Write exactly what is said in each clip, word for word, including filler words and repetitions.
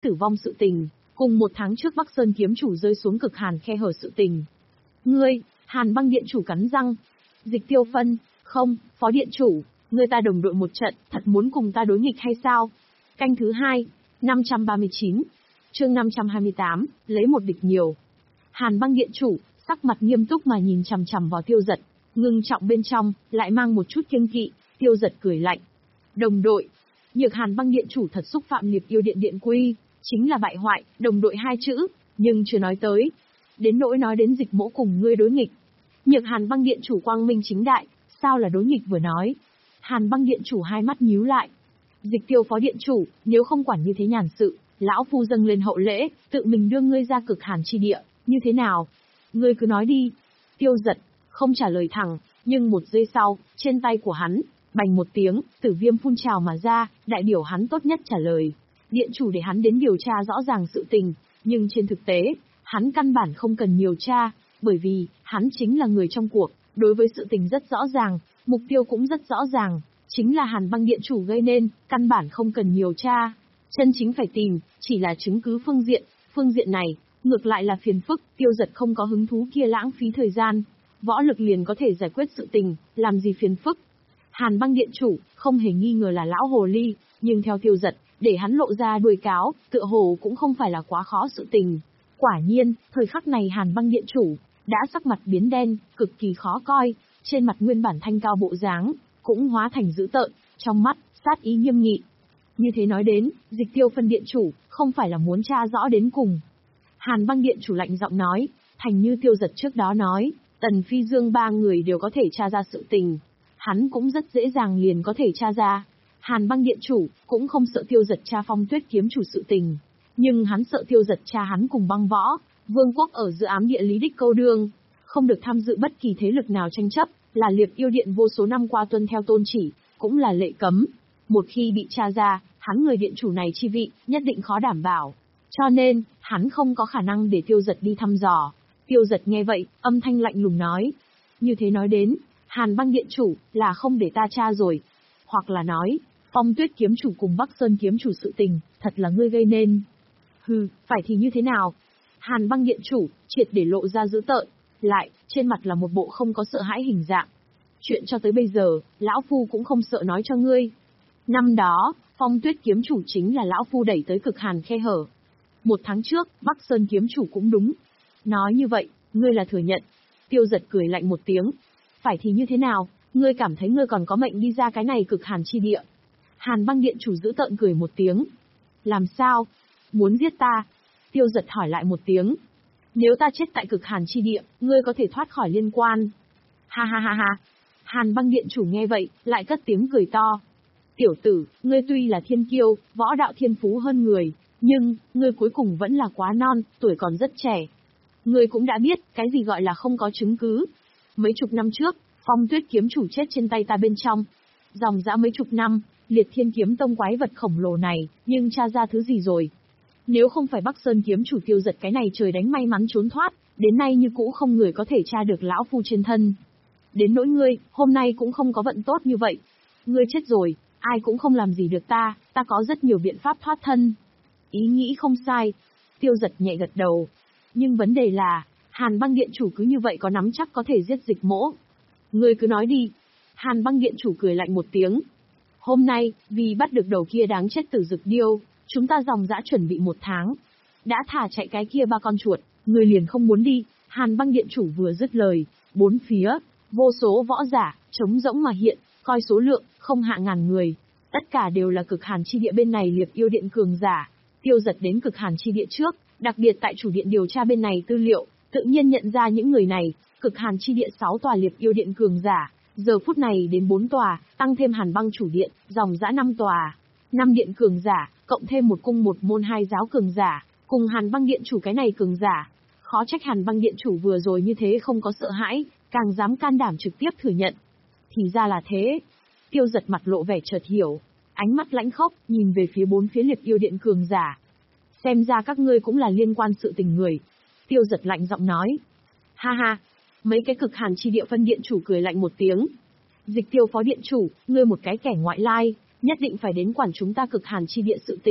tử vong sự tình, cùng một tháng trước Bắc Sơn kiếm chủ rơi xuống cực hàn khe hở sự tình. Ngươi, Hàn Băng điện chủ cắn răng. Dịch Tiêu Phân, không, phó điện chủ, ngươi ta đồng đội một trận, thật muốn cùng ta đối nghịch hay sao? Canh thứ hai, năm trăm ba mươi chín, chương năm trăm hai mươi tám, lấy một địch nhiều. Hàn Băng điện chủ, sắc mặt nghiêm túc mà nhìn chằm chằm vào Tiêu Dật, ngưng trọng bên trong, lại mang một chút kiêng kỵ. Tiêu Dật cười lạnh. Đồng đội. Nhược Hàn Băng điện chủ thật xúc phạm Liệp Yêu điện điện quy, chính là bại hoại, đồng đội hai chữ, nhưng chưa nói tới. Đến nỗi nói đến Dịch Mỗ cùng ngươi đối nghịch. Nhược Hàn Băng điện chủ quang minh chính đại, sao là đối nghịch vừa nói. Hàn Băng điện chủ hai mắt nhíu lại. Dịch Tiêu phó điện chủ, nếu không quản như thế nhàn sự, lão phu dâng lên hậu lễ, tự mình đưa ngươi ra cực hàn chi địa, như thế nào? Ngươi cứ nói đi. Tiêu Dật không trả lời thẳng, nhưng một giây sau, trên tay của hắn, bành một tiếng, tử viêm phun trào mà ra, đại biểu hắn tốt nhất trả lời. Điện chủ để hắn đến điều tra rõ ràng sự tình, nhưng trên thực tế, hắn căn bản không cần điều tra, bởi vì, hắn chính là người trong cuộc, đối với sự tình rất rõ ràng, mục tiêu cũng rất rõ ràng, chính là Hàn Băng điện chủ gây nên, căn bản không cần điều tra. Chân chính phải tìm, chỉ là chứng cứ phương diện, phương diện này, ngược lại là phiền phức, Tiêu Dật không có hứng thú kia lãng phí thời gian. Võ lực liền có thể giải quyết sự tình, làm gì phiền phức. Hàn Băng điện chủ, không hề nghi ngờ là lão hồ ly, nhưng theo Tiêu Dật, để hắn lộ ra đuôi cáo, tựa hồ cũng không phải là quá khó sự tình. Quả nhiên, thời khắc này Hàn Băng điện chủ, đã sắc mặt biến đen, cực kỳ khó coi, trên mặt nguyên bản thanh cao bộ dáng, cũng hóa thành dữ tợn, trong mắt, sát ý nghiêm nghị. Như thế nói đến, Dịch Tiêu Phân điện chủ, không phải là muốn tra rõ đến cùng. Hàn Băng điện chủ lạnh giọng nói, thành như Tiêu Dật trước đó nói, Tần Phi Dương ba người đều có thể tra ra sự tình. Hắn cũng rất dễ dàng liền có thể tra ra. Hàn Băng điện chủ, cũng không sợ Tiêu Dật tra Phong Tuyết kiếm chủ sự tình. Nhưng hắn sợ Tiêu Dật tra hắn cùng Băng Võ, vương quốc ở giữa ám địa lý đích câu đương. Không được tham dự bất kỳ thế lực nào tranh chấp, là Liệp Yêu điện vô số năm qua tuân theo tôn chỉ, cũng là lệ cấm. Một khi bị tra ra, hắn người điện chủ này chi vị, nhất định khó đảm bảo. Cho nên, hắn không có khả năng để Tiêu Dật đi thăm dò. Tiêu Dật nghe vậy, âm thanh lạnh lùng nói. Như thế nói đến, Hàn Băng điện chủ, là không để ta tra rồi. Hoặc là nói, Phong Tuyết kiếm chủ cùng Bắc Sơn kiếm chủ sự tình, thật là ngươi gây nên. Hừ, phải thì như thế nào? Hàn Băng điện chủ, triệt để lộ ra dữ tợn, lại, trên mặt là một bộ không có sợ hãi hình dạng. Chuyện cho tới bây giờ, lão phu cũng không sợ nói cho ngươi. Năm đó, Phong Tuyết kiếm chủ chính là lão phu đẩy tới cực hàn khe hở. Một tháng trước, Bắc Sơn kiếm chủ cũng đúng. Nói như vậy, ngươi là thừa nhận. Tiêu Dật cười lạnh một tiếng. Phải thì như thế nào, ngươi cảm thấy ngươi còn có mệnh đi ra cái này cực hàn chi địa. Hàn Băng điện chủ giữ tợn cười một tiếng. Làm sao? Muốn giết ta? Tiêu Dật hỏi lại một tiếng. Nếu ta chết tại cực hàn chi địa, ngươi có thể thoát khỏi liên quan. Ha ha ha ha. Hàn Băng điện chủ nghe vậy, lại cất tiếng cười to. Tiểu tử, ngươi tuy là thiên kiêu, võ đạo thiên phú hơn người, nhưng, ngươi cuối cùng vẫn là quá non, tuổi còn rất trẻ. Ngươi cũng đã biết, cái gì gọi là không có chứng cứ. Mấy chục năm trước, Phong Tuyết kiếm chủ chết trên tay ta bên trong. Dòng dã mấy chục năm, Liệt Thiên kiếm tông quái vật khổng lồ này, nhưng tra ra thứ gì rồi? Nếu không phải Bắc Sơn kiếm chủ Tiêu Dật cái này trời đánh may mắn trốn thoát, đến nay như cũ không người có thể tra được lão phu trên thân. Đến nỗi ngươi, hôm nay cũng không có vận tốt như vậy. Ngươi chết rồi, ai cũng không làm gì được ta, ta có rất nhiều biện pháp thoát thân. Ý nghĩ không sai. Tiêu Dật nhẹ gật đầu. Nhưng vấn đề là, Hàn Băng điện chủ cứ như vậy có nắm chắc có thể giết Dịch Mỗ. Ngươi cứ nói đi. Hàn Băng điện chủ cười lạnh một tiếng. Hôm nay, vì bắt được đầu kia đáng chết Tử Dực Điêu, chúng ta dòng dã chuẩn bị một tháng. Đã thả chạy cái kia ba con chuột, ngươi liền không muốn đi. Hàn Băng điện chủ vừa dứt lời, bốn phía, vô số võ giả, trống rỗng mà hiện, coi số lượng, không hạ ngàn người. Tất cả đều là cực hàn chi địa bên này Liệp Yêu điện cường giả. Tiêu Dật đến cực hàn chi địa trước, đặc biệt tại chủ điện điều tra bên này tư liệu, tự nhiên nhận ra những người này, cực hàn chi địa sáu tòa Liệp Yêu điện cường giả, giờ phút này đến bốn tòa, tăng thêm Hàn Băng chủ điện, dòng dã năm tòa. năm điện cường giả, cộng thêm một cung một môn hai giáo cường giả, cùng Hàn Băng điện chủ cái này cường giả. Khó trách Hàn Băng điện chủ vừa rồi như thế không có sợ hãi, càng dám can đảm trực tiếp thừa nhận. Thì ra là thế. Tiêu Dật mặt lộ vẻ chợt hiểu, ánh mắt lãnh khốc, nhìn về phía bốn phía Liệp Yêu điện cường giả. Xem ra các ngươi cũng là liên quan sự tình người. Tiêu Dật lạnh giọng nói. Ha ha, mấy cái cực hàn chi địa phân điện chủ cười lạnh một tiếng. Dịch Tiêu phó điện chủ, ngươi một cái kẻ ngoại lai, nhất định phải đến quản chúng ta cực hàn chi địa sự tình.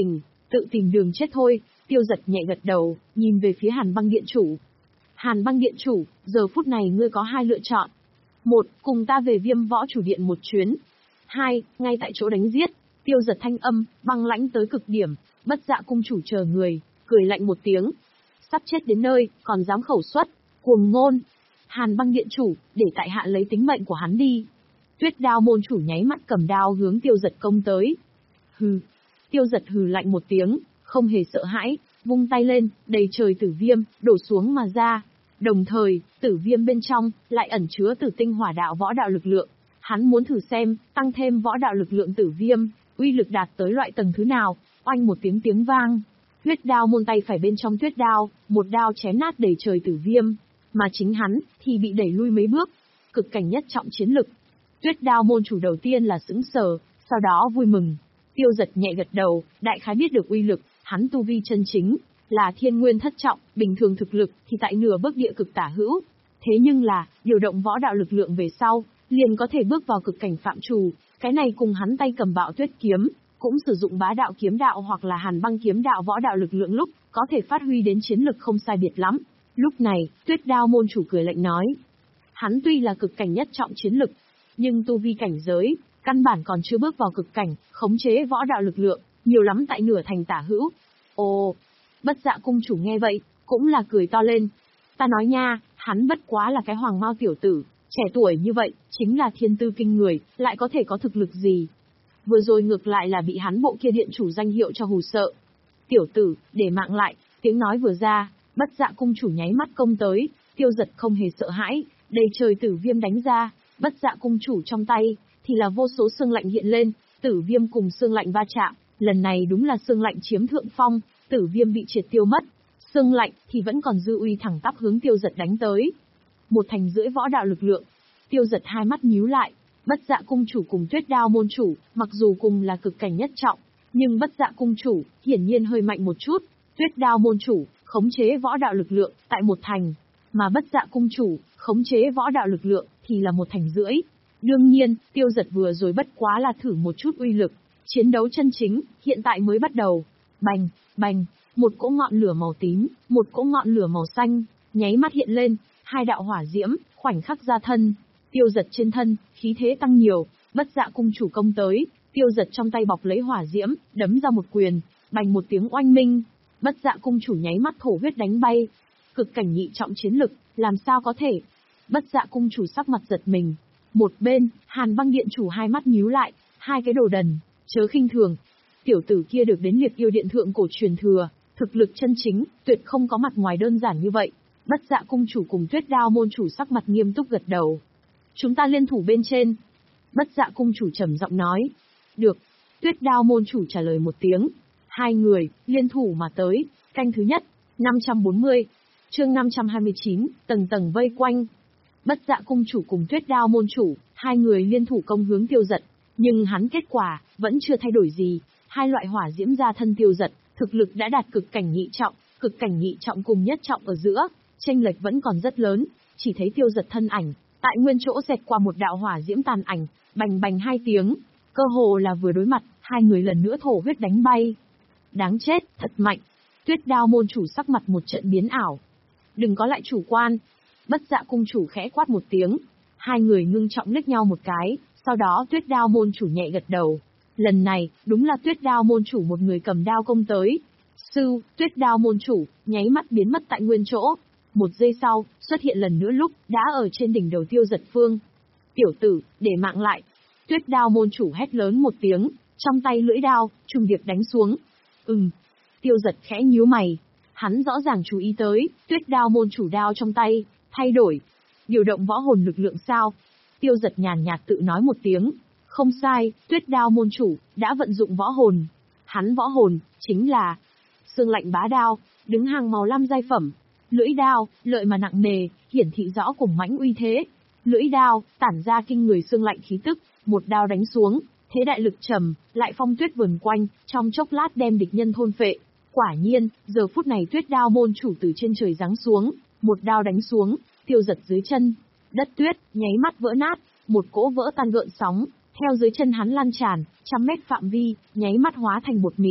Tự tìm đường chết thôi, Tiêu Giật nhẹ gật đầu, nhìn về phía Hàn Băng Điện chủ. Hàn Băng Điện chủ, giờ phút này ngươi có hai lựa chọn. Một, cùng ta về Viêm Võ Chủ Điện một chuyến. Hai, ngay tại chỗ đánh giết. Tiêu Giật thanh âm, băng lãnh tới cực điểm, Bất Dạ cung chủ chờ người, cười lạnh một tiếng. Sắp chết đến nơi, còn dám khẩu xuất, cuồng ngôn. Hàn Băng Điện chủ, để tại hạ lấy tính mệnh của hắn đi. Tuyết Đao môn chủ nháy mắt cầm đao hướng Tiêu Giật công tới. Hừ. Tiêu Giật hừ lạnh một tiếng, không hề sợ hãi, vung tay lên, đầy trời tử viêm, đổ xuống mà ra. Đồng thời, tử viêm bên trong, lại ẩn chứa tử tinh hỏa đạo võ đạo lực lượng. Hắn muốn thử xem, tăng thêm võ đạo lực lượng tử viêm, uy lực đạt tới loại tầng thứ nào, oanh một tiếng tiếng vang. Tuyết Đao môn tay phải bên trong tuyết đao, một đao chém nát đầy trời tử viêm, mà chính hắn, thì bị đẩy lui mấy bước. Cực cảnh nhất trọng chiến lực. Tuyết Đao môn chủ đầu tiên là sững sờ, sau đó vui mừng. Tiêu Giật nhẹ gật đầu, đại khái biết được uy lực, hắn tu vi chân chính, là thiên nguyên thất trọng, bình thường thực lực, thì tại nửa bước địa cực tả hữu. Thế nhưng là, điều động võ đạo lực lượng về sau, liền có thể bước vào cực cảnh phạm trù, cái này cùng hắn tay cầm bạo tuyết kiếm, cũng sử dụng bá đạo kiếm đạo hoặc là hàn băng kiếm đạo võ đạo lực lượng lúc, có thể phát huy đến chiến lực không sai biệt lắm. Lúc này, Tuyết Đao môn chủ cười lạnh nói. Hắn tuy là cực cảnh nhất trọng chiến lực, nhưng tu vi cảnh giới, căn bản còn chưa bước vào cực cảnh, khống chế võ đạo lực lượng, nhiều lắm tại nửa thành tả hữu. Ồ, Bất Dạ cung chủ nghe vậy, cũng là cười to lên. Ta nói nha, hắn bất quá là cái hoàng mao tiểu tử, trẻ tuổi như vậy, chính là thiên tư kinh người, lại có thể có thực lực gì. Vừa rồi ngược lại là bị hắn bộ kia điện chủ danh hiệu cho hù sợ. Tiểu tử, để mạng lại, tiếng nói vừa ra, Bất Dạ cung chủ nháy mắt công tới, Tiêu Giật không hề sợ hãi, đầy trời tử viêm đánh ra, Bất Dạ cung chủ trong tay, thì là vô số xương lạnh hiện lên, tử viêm cùng xương lạnh va chạm, lần này đúng là xương lạnh chiếm thượng phong, tử viêm bị triệt tiêu mất, xương lạnh thì vẫn còn dư uy thẳng tắp hướng Tiêu Giật đánh tới. Một thành rưỡi võ đạo lực lượng, Tiêu Giật hai mắt nhíu lại, Bất Dạ cung chủ cùng Tuyết Đao môn chủ, mặc dù cùng là cực cảnh nhất trọng, nhưng Bất Dạ cung chủ, hiển nhiên hơi mạnh một chút, Tuyết Đao môn chủ, khống chế võ đạo lực lượng, tại một thành, mà Bất Dạ cung chủ, khống chế võ đạo lực lượng, thì là một thành rưỡi. Đương nhiên, Tiêu Giật vừa rồi bất quá là thử một chút uy lực, chiến đấu chân chính, hiện tại mới bắt đầu. Bành, bành, một cỗ ngọn lửa màu tím, một cỗ ngọn lửa màu xanh, nháy mắt hiện lên, hai đạo hỏa diễm, khoảnh khắc ra thân. Tiêu Giật trên thân, khí thế tăng nhiều, Bất Dạ cung chủ công tới, Tiêu Giật trong tay bọc lấy hỏa diễm, đấm ra một quyền, bành một tiếng oanh minh. Bất Dạ cung chủ nháy mắt thổ huyết đánh bay. Cực cảnh nhị trọng chiến lực, làm sao có thể? Bất Dạ cung chủ sắc mặt giật mình. Một bên, Hàn Băng điện chủ hai mắt nhíu lại, hai cái đồ đần, chớ khinh thường. Tiểu tử kia được đến Liệt Yêu điện thượng cổ truyền thừa, thực lực chân chính, tuyệt không có mặt ngoài đơn giản như vậy. Bất Dạ cung chủ cùng Tuyết Đao môn chủ sắc mặt nghiêm túc gật đầu. Chúng ta liên thủ bên trên. Bất Dạ cung chủ trầm giọng nói. Được. Tuyết Đao môn chủ trả lời một tiếng. Hai người, liên thủ mà tới. Canh thứ nhất, năm trăm bốn mươi. Chương năm trăm hai mươi chín, tầng tầng vây quanh. Bất Dạ cung chủ cùng Tuyết Đao môn chủ, hai người liên thủ công hướng Tiêu Giật. Nhưng hắn kết quả, vẫn chưa thay đổi gì. Hai loại hỏa diễm ra thân Tiêu Giật, thực lực đã đạt cực cảnh nhị trọng, cực cảnh nhị trọng cùng nhất trọng ở giữa. Chênh lệch vẫn còn rất lớn, chỉ thấy Tiêu Giật thân ảnh, tại nguyên chỗ xẹt qua một đạo hỏa diễm tàn ảnh, bành bành hai tiếng, cơ hồ là vừa đối mặt, hai người lần nữa thổ huyết đánh bay. Đáng chết, thật mạnh. Tuyết Đao môn chủ sắc mặt một trận biến ảo. Đừng có lại chủ quan. Bất Dạ cung chủ khẽ quát một tiếng. Hai người ngưng trọng liếc nhau một cái, sau đó Tuyết Đao môn chủ nhẹ gật đầu. Lần này, đúng là Tuyết Đao môn chủ một người cầm đao công tới. Sư, Tuyết Đao môn chủ, nháy mắt biến mất tại nguyên chỗ. Một giây sau, xuất hiện lần nữa lúc, đã ở trên đỉnh đầu Tiêu Giật phương. Tiểu tử, để mạng lại. Tuyết Đao môn chủ hét lớn một tiếng, trong tay lưỡi đao, trùng điệp đánh xuống. Ừm. Tiêu Giật khẽ nhíu mày. Hắn rõ ràng chú ý tới, Tuyết Đao môn chủ đao trong tay, thay đổi. Điều động võ hồn lực lượng sao? Tiêu Giật nhàn nhạt tự nói một tiếng. Không sai, Tuyết Đao môn chủ, đã vận dụng võ hồn. Hắn võ hồn, chính là Xương Lạnh Bá Đao, đứng hàng màu lam giai phẩm. Lưỡi đao, lợi mà nặng nề, hiển thị rõ cùng mãnh uy thế. Lưỡi đao, tản ra kinh người xương lạnh khí tức, một đao đánh xuống, thế đại lực trầm, lại phong tuyết vần quanh, trong chốc lát đem địch nhân thôn phệ. Quả nhiên, giờ phút này Tuyết Đao môn chủ từ trên trời giáng xuống, một đao đánh xuống, Tiêu Giật dưới chân, đất tuyết nháy mắt vỡ nát, một cỗ vỡ tan gợn sóng, theo dưới chân hắn lan tràn, trăm mét phạm vi, nháy mắt hóa thành bột mịn.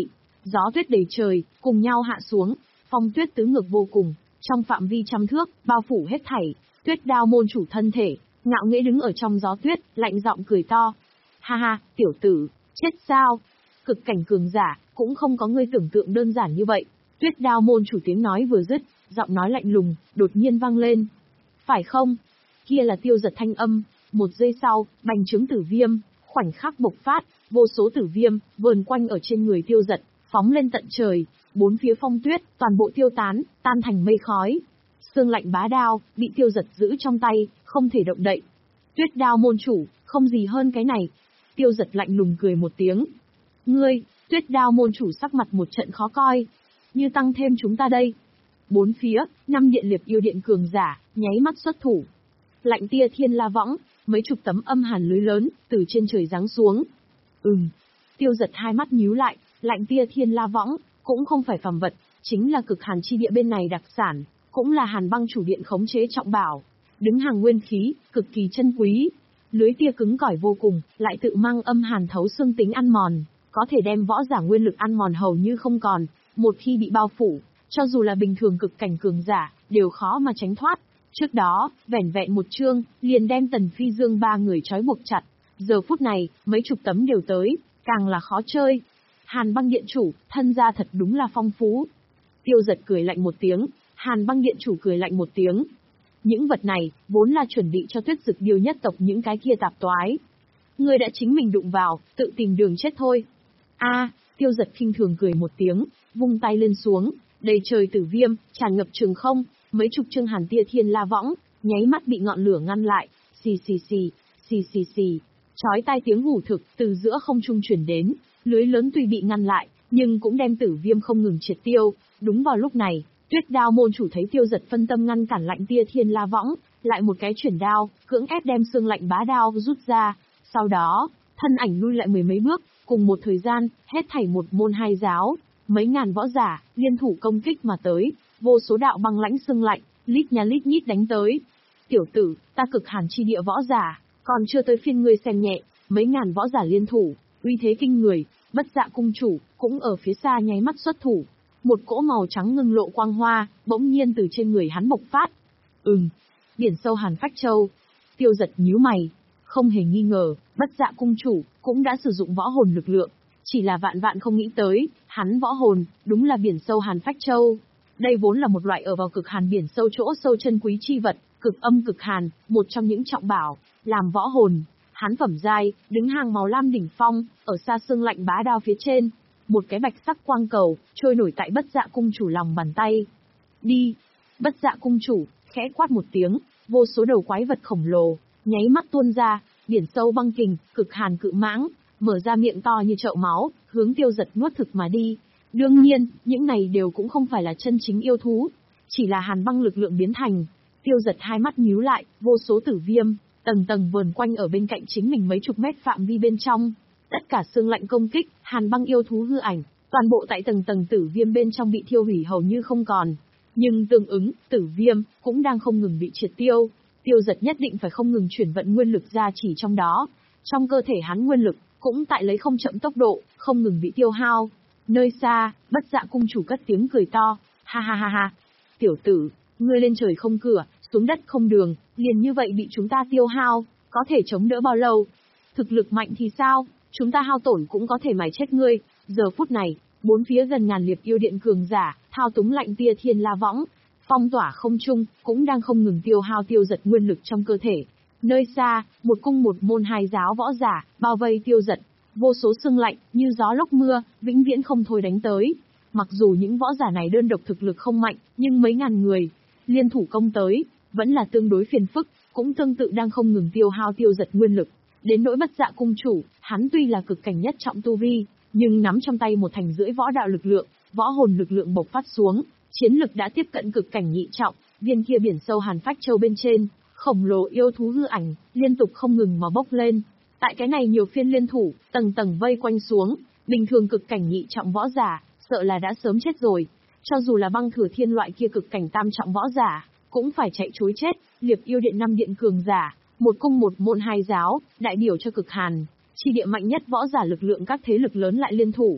gió tuyết đầy trời, cùng nhau hạ xuống, phong tuyết tứ ngược vô cùng, trong phạm vi trăm thước, bao phủ hết thảy. Tuyết Đao môn chủ thân thể, ngạo nghễ đứng ở trong gió tuyết, lạnh giọng cười to. Ha ha, tiểu tử, chết sao? Cực cảnh cường giả, cũng không có ngươi tưởng tượng đơn giản như vậy. Tuyết Đao môn chủ tiếng nói vừa dứt, giọng nói lạnh lùng, đột nhiên vang lên. Phải không? Kia là Tiêu Giật thanh âm, một giây sau, bành trướng tử viêm, khoảnh khắc bộc phát, vô số tử viêm, vờn quanh ở trên người Tiêu Giật, phóng lên tận trời, bốn phía phong tuyết, toàn bộ tiêu tán, tan thành mây khói. Xương lạnh bá đao, bị Tiêu Giật giữ trong tay, không thể động đậy. Tuyết Đao môn chủ, không gì hơn cái này. Tiêu Giật lạnh lùng cười một tiếng. Ngươi, Tuyết Đao môn chủ sắc mặt một trận khó coi. Như tăng thêm chúng ta đây. Bốn phía, năm điện liệp yêu điện cường giả, nháy mắt xuất thủ. Lạnh tia thiên la võng, mấy chục tấm âm hàn lưới lớn, từ trên trời giáng xuống. Ừm. Tiêu Giật hai mắt nhíu lại, lạnh tia thiên la võng, cũng không phải phàm vật, chính là cực hàn chi địa bên này đặc sản, cũng là Hàn Băng chủ điện khống chế trọng bảo. Đứng hàng nguyên khí, cực kỳ chân quý. Lưới tia cứng cỏi vô cùng, lại tự mang âm hàn thấu xương tính ăn mòn, có thể đem võ giả nguyên lực ăn mòn hầu như không còn, một khi bị bao phủ, cho dù là bình thường cực cảnh cường giả, đều khó mà tránh thoát. Trước đó, vẻn vẹn một chương, liền đem Tần Phi Dương ba người trói buộc chặt. Giờ phút này, mấy chục tấm đều tới, càng là khó chơi. Hàn Băng điện chủ, thân gia thật đúng là phong phú. Tiêu Giật cười lạnh một tiếng, Hàn Băng điện chủ cười lạnh một tiếng. Những vật này, vốn là chuẩn bị cho Tuyết Dực Điêu nhất tộc những cái kia tạp toái. Ngươi đã chính mình đụng vào, tự tìm đường chết thôi. A, à, Tiêu Giật khinh thường cười một tiếng, vung tay lên xuống, đầy trời tử viêm, tràn ngập trường không, mấy chục chương hàn tia thiên la võng, nháy mắt bị ngọn lửa ngăn lại, xì xì xì, xì xì xì, chói tai tiếng hủ thực từ giữa không trung truyền đến, lưới lớn tuy bị ngăn lại, nhưng cũng đem tử viêm không ngừng triệt tiêu. Đúng vào lúc này, Tuyết Đao môn chủ thấy Tiêu Giật phân tâm ngăn cản lạnh tia thiên la võng, lại một cái chuyển đao, cưỡng ép đem xương lạnh bá đao rút ra, sau đó, thân ảnh lui lại mười mấy bước, cùng một thời gian, hết thảy một môn hai giáo, mấy ngàn võ giả, liên thủ công kích mà tới, vô số đạo băng lãnh xương lạnh, lít nha lít nhít đánh tới. Tiểu tử, ta cực hàn chi địa võ giả, còn chưa tới phiên ngươi xem nhẹ, mấy ngàn võ giả liên thủ, uy thế kinh người, Bất Dạ cung chủ, cũng ở phía xa nháy mắt xuất thủ. Một cỗ màu trắng ngưng lộ quang hoa, bỗng nhiên từ trên người hắn bộc phát. Ừm, biển sâu Hàn Phách Châu. Tiêu Giật nhíu mày, không hề nghi ngờ, Bất Dạ cung chủ cũng đã sử dụng võ hồn lực lượng, chỉ là vạn vạn không nghĩ tới, hắn võ hồn đúng là biển sâu Hàn Phách Châu. Đây vốn là một loại ở vào cực hàn biển sâu chỗ sâu chân quý chi vật, cực âm cực hàn, một trong những trọng bảo, làm võ hồn. Hắn phẩm giai, đứng hàng màu lam đỉnh phong, ở xa xương lạnh bá đao phía trên. Một cái bạch sắc quang cầu, trôi nổi tại Bất Dạ cung chủ lòng bàn tay. Đi! Bất Dạ cung chủ, khẽ quát một tiếng, vô số đầu quái vật khổng lồ, nháy mắt tuôn ra, biển sâu băng kình, cực hàn cự mãng, mở ra miệng to như chậu máu, hướng Tiêu Giật nuốt thực mà đi. Đương nhiên, những này đều cũng không phải là chân chính yêu thú, chỉ là hàn băng lực lượng biến thành. Tiêu Giật hai mắt nhíu lại, vô số tử viêm, tầng tầng vờn quanh ở bên cạnh chính mình mấy chục mét phạm vi bên trong. Tất cả xương lạnh công kích, hàn băng yêu thú hư ảnh, toàn bộ tại tầng tầng tử viêm bên trong bị thiêu hủy hầu như không còn. Nhưng tương ứng, tử viêm cũng đang không ngừng bị triệt tiêu. Tiêu Giật nhất định phải không ngừng chuyển vận nguyên lực ra chỉ trong đó. Trong cơ thể hắn nguyên lực cũng tại lấy không chậm tốc độ, không ngừng bị tiêu hao. Nơi xa, Bất Dạ cung chủ cất tiếng cười to, ha ha ha ha. Tiểu tử, ngươi lên trời không cửa, xuống đất không đường, liền như vậy bị chúng ta tiêu hao, có thể chống đỡ bao lâu? Thực lực mạnh thì sao, chúng ta hao tổn cũng có thể mài chết ngươi. Giờ phút này, bốn phía gần ngàn liệp yêu điện cường giả, thao túng lạnh tia thiên la võng, phong tỏa không trung, cũng đang không ngừng tiêu hao Tiêu Giật nguyên lực trong cơ thể. Nơi xa, một cung một môn hai giáo võ giả, bao vây Tiêu Giật, vô số sương lạnh, như gió lốc mưa, vĩnh viễn không thôi đánh tới. Mặc dù những võ giả này đơn độc thực lực không mạnh, nhưng mấy ngàn người, liên thủ công tới, vẫn là tương đối phiền phức, cũng tương tự đang không ngừng tiêu hao Tiêu Giật nguyên lực. Đến nỗi Bất Dạ cung chủ, hắn tuy là cực cảnh nhất trọng tu vi, nhưng nắm trong tay một thành rưỡi võ đạo lực lượng, võ hồn lực lượng bộc phát xuống, chiến lực đã tiếp cận cực cảnh nhị trọng, viên kia biển sâu Hàn Phách Châu bên trên, khổng lồ yêu thú hư ảnh, liên tục không ngừng mà bốc lên. Tại cái này nhiều phiên liên thủ, tầng tầng vây quanh xuống, bình thường cực cảnh nhị trọng võ giả, sợ là đã sớm chết rồi. Cho dù là Băng Thừa Thiên loại kia cực cảnh tam trọng võ giả, cũng phải chạy trối chết. Liệp yêu điện năm điện cường giả, một cung một môn hai giáo, đại biểu cho cực hàn, chi địa mạnh nhất võ giả lực lượng các thế lực lớn lại liên thủ.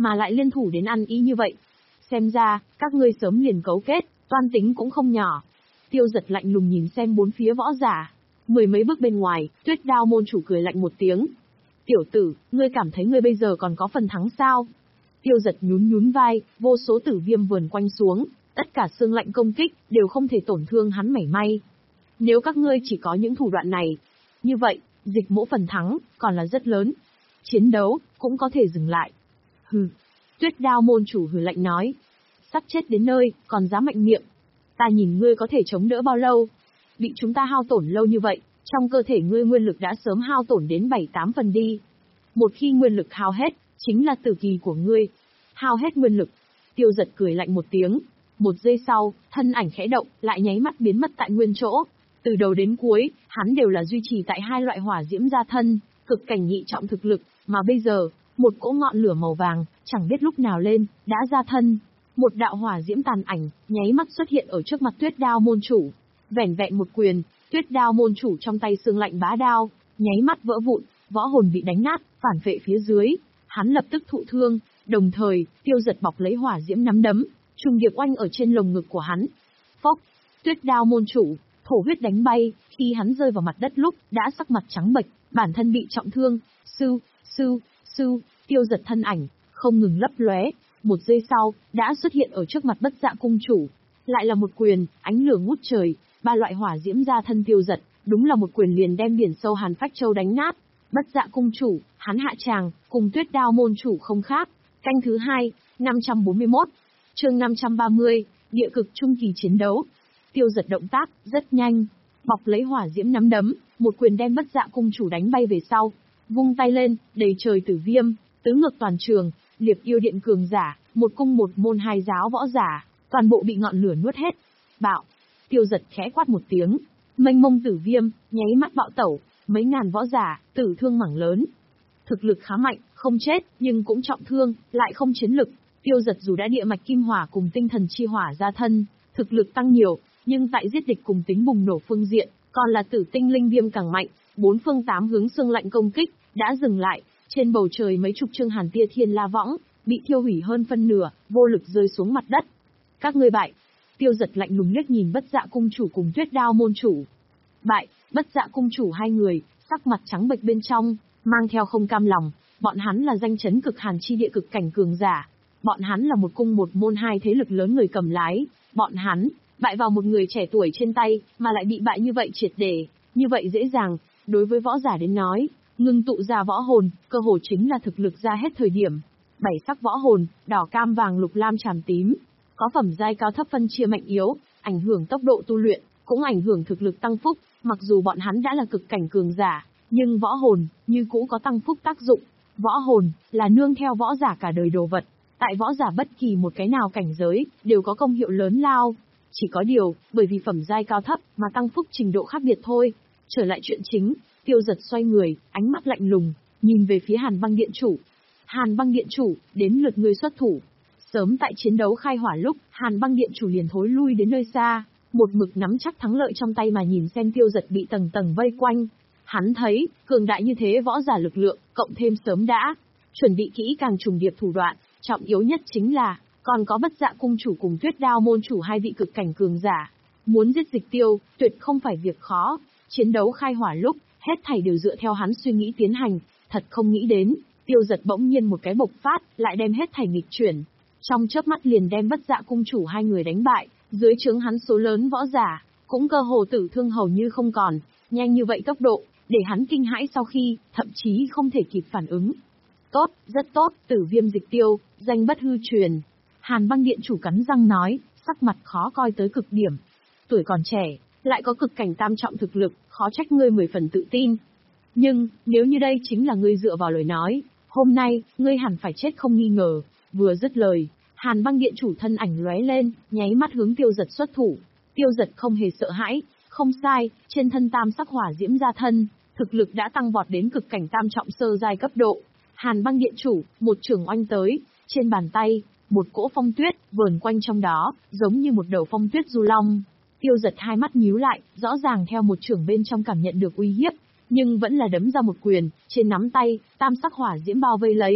mà lại liên thủ đến ăn ý như vậy. Xem ra, các ngươi sớm liền cấu kết, toan tính cũng không nhỏ. Tiêu Giật lạnh lùng nhìn xem bốn phía võ giả. Mười mấy bước bên ngoài, Tuyết Đao môn chủ cười lạnh một tiếng. Tiểu tử, ngươi cảm thấy ngươi bây giờ còn có phần thắng sao? Tiêu Giật nhún nhún vai, vô số tử viêm vườn quanh xuống, tất cả xương lạnh công kích, đều không thể tổn thương hắn mảy may. Nếu các ngươi chỉ có những thủ đoạn này, như vậy, dịch mỗ phần thắng, còn là rất lớn. Chiến đấu, cũng có thể dừng lại. Hừ. Tuyết Đao môn chủ hừ lạnh nói. Sắp chết đến nơi, còn dám mạnh miệng. Ta nhìn ngươi có thể chống đỡ bao lâu? Bị chúng ta hao tổn lâu như vậy, trong cơ thể ngươi nguyên lực đã sớm hao tổn đến bảy tám phần đi. Một khi nguyên lực hao hết, chính là tử kỳ của ngươi. Hao hết nguyên lực. Tiêu Giật cười lạnh một tiếng. Một giây sau, thân ảnh khẽ động, lại nháy mắt biến mất tại nguyên chỗ. Từ đầu đến cuối, hắn đều là duy trì tại hai loại hỏa diễm gia thân, cực cảnh nhị trọng thực lực, mà bây giờ, một cỗ ngọn lửa màu vàng, chẳng biết lúc nào lên, đã gia thân. Một đạo hỏa diễm tàn ảnh, nháy mắt xuất hiện ở trước mặt Tuyết Đao môn chủ. Vẻn vẹn một quyền, Tuyết Đao môn chủ trong tay xương lạnh bá đao, nháy mắt vỡ vụn, võ hồn bị đánh nát, phản phệ phía dưới. Hắn lập tức thụ thương, đồng thời, Tiêu Giật bọc lấy hỏa diễm nắm đấm, trùng điệp oanh ở trên lồng ngực của hắn. Phốc, Tuyết Đao môn chủ, thổ huyết đánh bay, khi hắn rơi vào mặt đất lúc, đã sắc mặt trắng bệch, bản thân bị trọng thương. Sư, sư, sư, Tiêu Giật thân ảnh, không ngừng lấp lóe. Một giây sau, đã xuất hiện ở trước mặt Bất Dạ cung chủ. Lại là một quyền, ánh lửa ngút trời, ba loại hỏa diễm ra thân Tiêu Giật, đúng là một quyền liền đem biển sâu Hàn Phách Châu đánh nát. Bất Dạ cung chủ, hắn hạ tràng, cùng Tuyết Đao môn chủ không khác. Canh thứ hai, năm trăm bốn mươi mốt, chương năm trăm ba mươi, địa cực trung kỳ chiến đấu. Tiêu Giật động tác, rất nhanh. Bọc lấy hỏa diễm nắm đấm, một quyền đem Bất Dạ cung chủ đánh bay về sau. Vung tay lên, đầy trời tử viêm, tứ ngược toàn trường, liệp yêu điện cường giả, một cung một môn hai giáo võ giả, toàn bộ bị ngọn lửa nuốt hết. Bạo. Tiêu Giật khẽ quát một tiếng, mênh mông tử viêm, nháy mắt bạo tẩu, mấy ngàn võ giả, tử thương mảng lớn. Thực lực khá mạnh, không chết, nhưng cũng trọng thương, lại không chiến lực. Tiêu Giật dù đã địa mạch kim hỏa cùng tinh thần chi hỏa ra thân, thực lực tăng nhiều, nhưng tại giết địch cùng tính bùng nổ phương diện, còn là tử tinh linh viêm càng mạnh. Bốn phương tám hướng xương lạnh công kích, đã dừng lại. Trên bầu trời mấy chục trương hàn tia thiên la võng, bị thiêu hủy hơn phân nửa, vô lực rơi xuống mặt đất. Các ngươi bại. Tiêu Giật lạnh lùng liếc nhìn Bất Dạ cung chủ cùng Tuyết Đao môn chủ. Bại. Bất Dạ cung chủ hai người, sắc mặt trắng bệch bên trong, mang theo không cam lòng. Bọn hắn là danh chấn cực hàn chi địa cực cảnh cường giả. Bọn hắn là một cung một môn hai thế lực lớn người cầm lái. Bọn hắn, bại vào một người trẻ tuổi trên tay, mà lại bị bại như vậy triệt để, như vậy dễ dàng. Đối với võ giả đến nói, ngưng tụ ra võ hồn, cơ hồ chính là thực lực ra hết thời điểm. Bảy sắc võ hồn, đỏ cam vàng lục lam tràm tím, có phẩm giai cao thấp phân chia mạnh yếu, ảnh hưởng tốc độ tu luyện, cũng ảnh hưởng thực lực tăng phúc. Mặc dù bọn hắn đã là cực cảnh cường giả, nhưng võ hồn như cũ có tăng phúc tác dụng. Võ hồn là nương theo võ giả cả đời đồ vật, tại võ giả bất kỳ một cái nào cảnh giới đều có công hiệu lớn lao. Chỉ có điều, bởi vì phẩm giai cao thấp mà tăng phúc trình độ khác biệt thôi. Trở lại chuyện chính, Tiêu Giật xoay người, ánh mắt lạnh lùng, nhìn về phía Hàn Băng Điện chủ. Hàn Băng Điện chủ, đến lượt ngươi xuất thủ. Sớm tại chiến đấu khai hỏa lúc, Hàn Băng Điện chủ liền thối lui đến nơi xa, một mực nắm chắc thắng lợi trong tay mà nhìn xem Tiêu Giật bị tầng tầng vây quanh. Hắn thấy, cường đại như thế võ giả lực lượng, cộng thêm sớm đã chuẩn bị kỹ càng trùng điệp thủ đoạn, trọng yếu nhất chính là còn có Bất Dạ cung chủ cùng Tuyết Đao môn chủ hai vị cực cảnh cường giả. Muốn giết Dịch Tiêu, tuyệt không phải việc khó. Chiến đấu khai hỏa lúc, hết thảy đều dựa theo hắn suy nghĩ tiến hành, thật không nghĩ đến, Tiêu Giật bỗng nhiên một cái bộc phát, lại đem hết thảy nghịch chuyển. Trong chớp mắt liền đem Bất Dạ cung chủ hai người đánh bại, dưới trướng hắn số lớn võ giả, cũng cơ hồ tử thương hầu như không còn, nhanh như vậy tốc độ, để hắn kinh hãi sau khi, thậm chí không thể kịp phản ứng. Tốt, rất tốt, Tử Viêm Dịch Tiêu, danh bất hư truyền. Hàn Băng Điện chủ cắn răng nói, sắc mặt khó coi tới cực điểm. Tuổi còn trẻ, lại có cực cảnh tam trọng thực lực, khó trách ngươi mười phần tự tin. Nhưng, nếu như đây chính là ngươi dựa vào lời nói, hôm nay, ngươi hẳn phải chết không nghi ngờ. Vừa dứt lời, Hàn Băng Điện chủ thân ảnh lóe lên, nháy mắt hướng Tiêu Giật xuất thủ. Tiêu Giật không hề sợ hãi, không sai, trên thân tam sắc hỏa diễm ra thân, thực lực đã tăng vọt đến cực cảnh tam trọng sơ giai cấp độ. Hàn Băng Điện chủ, một trường oanh tới, trên bàn tay, một cỗ phong tuyết, vờn quanh trong đó, giống như một đầu phong tuyết du long. Tiêu Giật hai mắt nhíu lại, rõ ràng theo một trường bên trong cảm nhận được uy hiếp, nhưng vẫn là đấm ra một quyền, trên nắm tay, tam sắc hỏa diễm bao vây lấy.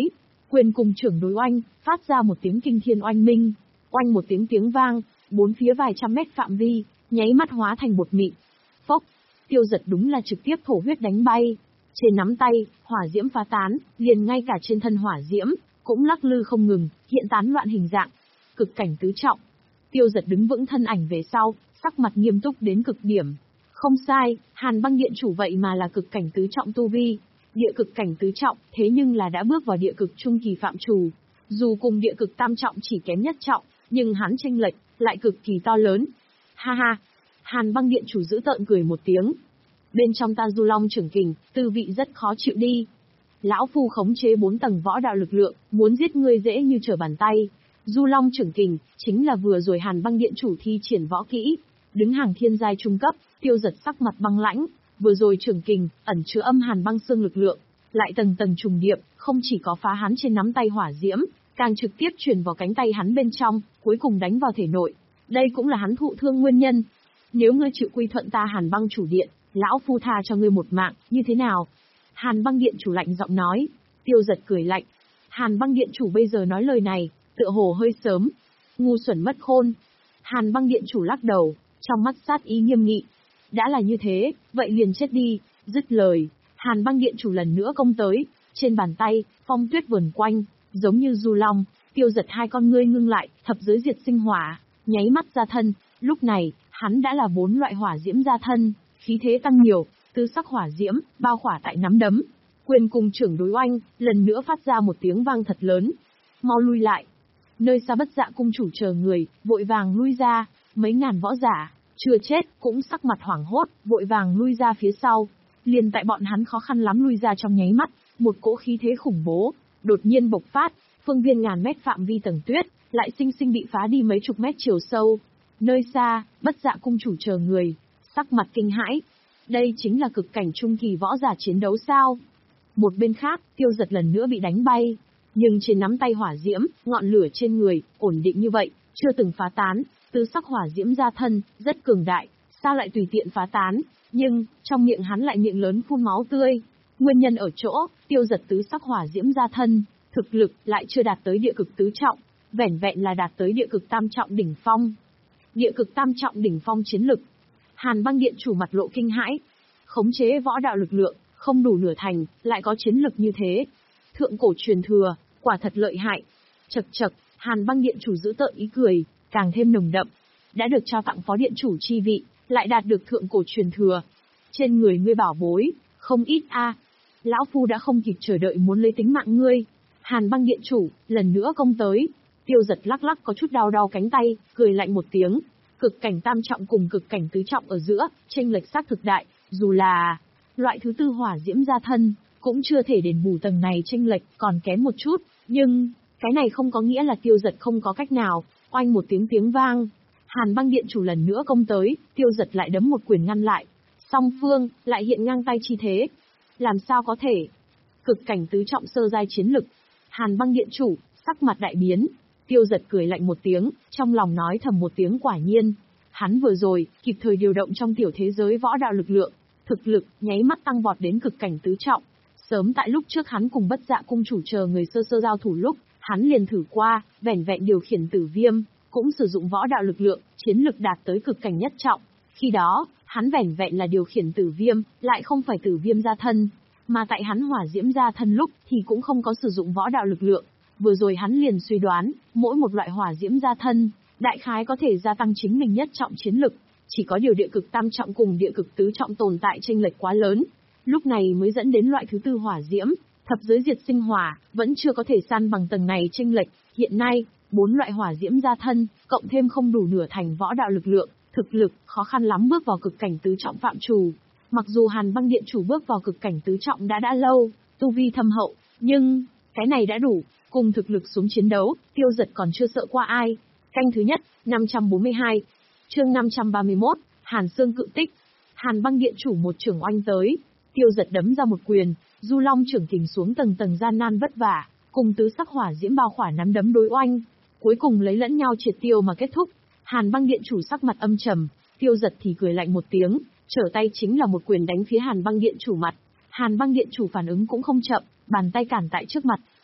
Quyền cùng trưởng đối oanh, phát ra một tiếng kinh thiên oanh minh. Oanh một tiếng tiếng vang, bốn phía vài trăm mét phạm vi, nháy mắt hóa thành bột mịn. Phốc, Tiêu Giật đúng là trực tiếp thổ huyết đánh bay. Trên nắm tay, hỏa diễm phá tán, liền ngay cả trên thân hỏa diễm, cũng lắc lư không ngừng, hiện tán loạn hình dạng. Cực cảnh tứ trọng. Tiêu Giật đứng vững thân ảnh về sau, sắc mặt nghiêm túc đến cực điểm. Không sai, Hàn Băng Điện chủ vậy mà là cực cảnh tứ trọng tu vi. Địa cực cảnh tứ trọng, thế nhưng là đã bước vào địa cực trung kỳ phạm trù. Dù cùng địa cực tam trọng chỉ kém nhất trọng, nhưng hắn chênh lệch lại cực kỳ to lớn. Ha ha, Hàn Băng Điện chủ giữ tợn cười một tiếng. Bên trong ta Du Long trưởng kình, tư vị rất khó chịu đi. Lão phu khống chế bốn tầng võ đạo lực lượng, muốn giết ngươi dễ như trở bàn tay. Du Long trưởng kình, chính là vừa rồi Hàn Băng Điện chủ thi triển võ kỹ. Đứng hàng thiên giai trung cấp, Tiêu Giật sắc mặt băng lãnh, vừa rồi trưởng kình, ẩn chứa âm hàn băng xương lực lượng, lại tầng tầng trùng điệp, không chỉ có phá hắn trên nắm tay hỏa diễm, càng trực tiếp truyền vào cánh tay hắn bên trong, cuối cùng đánh vào thể nội. Đây cũng là hắn thụ thương nguyên nhân. Nếu ngươi chịu quy thuận ta Hàn Băng chủ điện, lão phu tha cho ngươi một mạng, như thế nào? Hàn Băng Điện chủ lạnh giọng nói. Tiêu Giật cười lạnh. Hàn Băng Điện chủ bây giờ nói lời này, tựa hồ hơi sớm. Ngu xuẩn mất khôn. Hàn Băng Điện chủ lắc đầu, trong mắt sát ý nghiêm nghị. Đã là như thế, vậy liền chết đi. Dứt lời, Hàn Băng Điện chủ lần nữa công tới, trên bàn tay, phong tuyết vờn quanh, giống như du long. Tiêu Giật hai con ngươi ngưng lại, thập giới diệt sinh hỏa, nháy mắt ra thân. Lúc này, hắn đã là bốn loại hỏa diễm ra thân, khí thế tăng nhiều, tứ sắc hỏa diễm, bao khỏa tại nắm đấm. Quyền cùng trưởng đối oanh, lần nữa phát ra một tiếng vang thật lớn. Mau lui lại. Nơi xa Bất Dạ cung chủ chờ người, vội vàng lui ra, mấy ngàn võ giả, chưa chết, cũng sắc mặt hoảng hốt, vội vàng lui ra phía sau. Liền tại bọn hắn khó khăn lắm lui ra trong nháy mắt, một cỗ khí thế khủng bố, đột nhiên bộc phát, phương viên ngàn mét phạm vi tầng tuyết, lại sinh sinh bị phá đi mấy chục mét chiều sâu. Nơi xa, Bất Dạ cung chủ chờ người, sắc mặt kinh hãi. Đây chính là cực cảnh trung kỳ võ giả chiến đấu sao? Một bên khác, Tiêu Giật lần nữa bị đánh bay. Nhưng trên nắm tay hỏa diễm, ngọn lửa trên người, ổn định như vậy, chưa từng phá tán, tứ sắc hỏa diễm ra thân, rất cường đại, sao lại tùy tiện phá tán, nhưng, trong miệng hắn lại miệng lớn phun máu tươi. Nguyên nhân ở chỗ, Tiêu Giật tứ sắc hỏa diễm ra thân, thực lực lại chưa đạt tới địa cực tứ trọng, vẻn vẹn là đạt tới địa cực tam trọng đỉnh phong. Địa cực tam trọng đỉnh phong chiến lực. Hàn Băng Điện chủ mặt lộ kinh hãi. Khống chế võ đạo lực lượng, không đủ nửa thành, lại có chiến lực như thế. Thượng cổ truyền thừa, quả thật lợi hại. Chậc chậc, Hàn Băng Điện chủ giữ tợn ý cười, càng thêm nồng đậm. Đã được trao tặng phó điện chủ chi vị, lại đạt được thượng cổ truyền thừa. Trên người ngươi bảo bối, không ít a. Lão phu đã không kịp chờ đợi muốn lấy tính mạng ngươi. Hàn Băng Điện chủ, lần nữa công tới. Tiêu Giật lắc lắc có chút đau đau cánh tay, cười lạnh một tiếng. Cực cảnh tam trọng cùng cực cảnh tứ trọng ở giữa, chênh lệch xác thực đại, dù là loại thứ tư hỏa diễm ra thân, cũng chưa thể đền bù tầng này chênh lệch, còn kém một chút, nhưng cái này không có nghĩa là Tiêu Giật không có cách nào. Oanh một tiếng tiếng vang, Hàn Băng Điện chủ lần nữa công tới, Tiêu Giật lại đấm một quyền ngăn lại. Song phương lại hiện ngang tay chi thế. Làm sao có thể? Cực cảnh tứ trọng sơ giai chiến lực. Hàn Băng Điện chủ, sắc mặt đại biến. Tiêu Giật cười lạnh một tiếng, trong lòng nói thầm một tiếng quả nhiên. Hắn vừa rồi, kịp thời điều động trong tiểu thế giới võ đạo lực lượng, thực lực, nháy mắt tăng vọt đến cực cảnh tứ trọng. Sớm tại lúc trước hắn cùng Bất Dạ cung chủ chờ người sơ sơ giao thủ lúc, hắn liền thử qua, vẻn vẹn điều khiển tử viêm, cũng sử dụng võ đạo lực lượng, chiến lực đạt tới cực cảnh nhất trọng. Khi đó, hắn vẻn vẹn là điều khiển tử viêm, lại không phải tử viêm ra thân. Mà tại hắn hỏa diễm ra thân lúc, thì cũng không có sử dụng võ đạo lực lượng. Vừa rồi hắn liền suy đoán, mỗi một loại hỏa diễm ra thân, đại khái có thể gia tăng chính mình nhất trọng chiến lực. Chỉ có điều địa cực tam trọng cùng địa cực tứ trọng tồn tại chênh lệch quá lớn. Lúc này mới dẫn đến loại thứ tư hỏa diễm, thập giới diệt sinh hỏa, vẫn chưa có thể san bằng tầng này chênh lệch. Hiện nay, bốn loại hỏa diễm ra thân, cộng thêm không đủ nửa thành võ đạo lực lượng, thực lực, khó khăn lắm bước vào cực cảnh tứ trọng phạm trù. Mặc dù Hàn Băng Điện chủ bước vào cực cảnh tứ trọng đã đã lâu, tu vi thâm hậu, nhưng, cái này đã đủ, cùng thực lực xuống chiến đấu, Tiêu Giật còn chưa sợ qua ai. Canh thứ nhất, năm trăm bốn mươi hai. Chương năm trăm ba mươi mốt, Hàn Xương cự tích. Hàn Băng Điện chủ một trưởng oanh tới, Tiêu Giật đấm ra một quyền, Du Long trưởng kình xuống tầng tầng gian nan vất vả, cùng tứ sắc hỏa diễm bao khỏa nắm đấm đối oanh, cuối cùng lấy lẫn nhau triệt tiêu mà kết thúc. Hàn Băng Điện chủ sắc mặt âm trầm, Tiêu Giật thì cười lạnh một tiếng, trở tay chính là một quyền đánh phía Hàn Băng Điện chủ mặt. Hàn Băng Điện chủ phản ứng cũng không chậm, bàn tay cản tại trước mặt,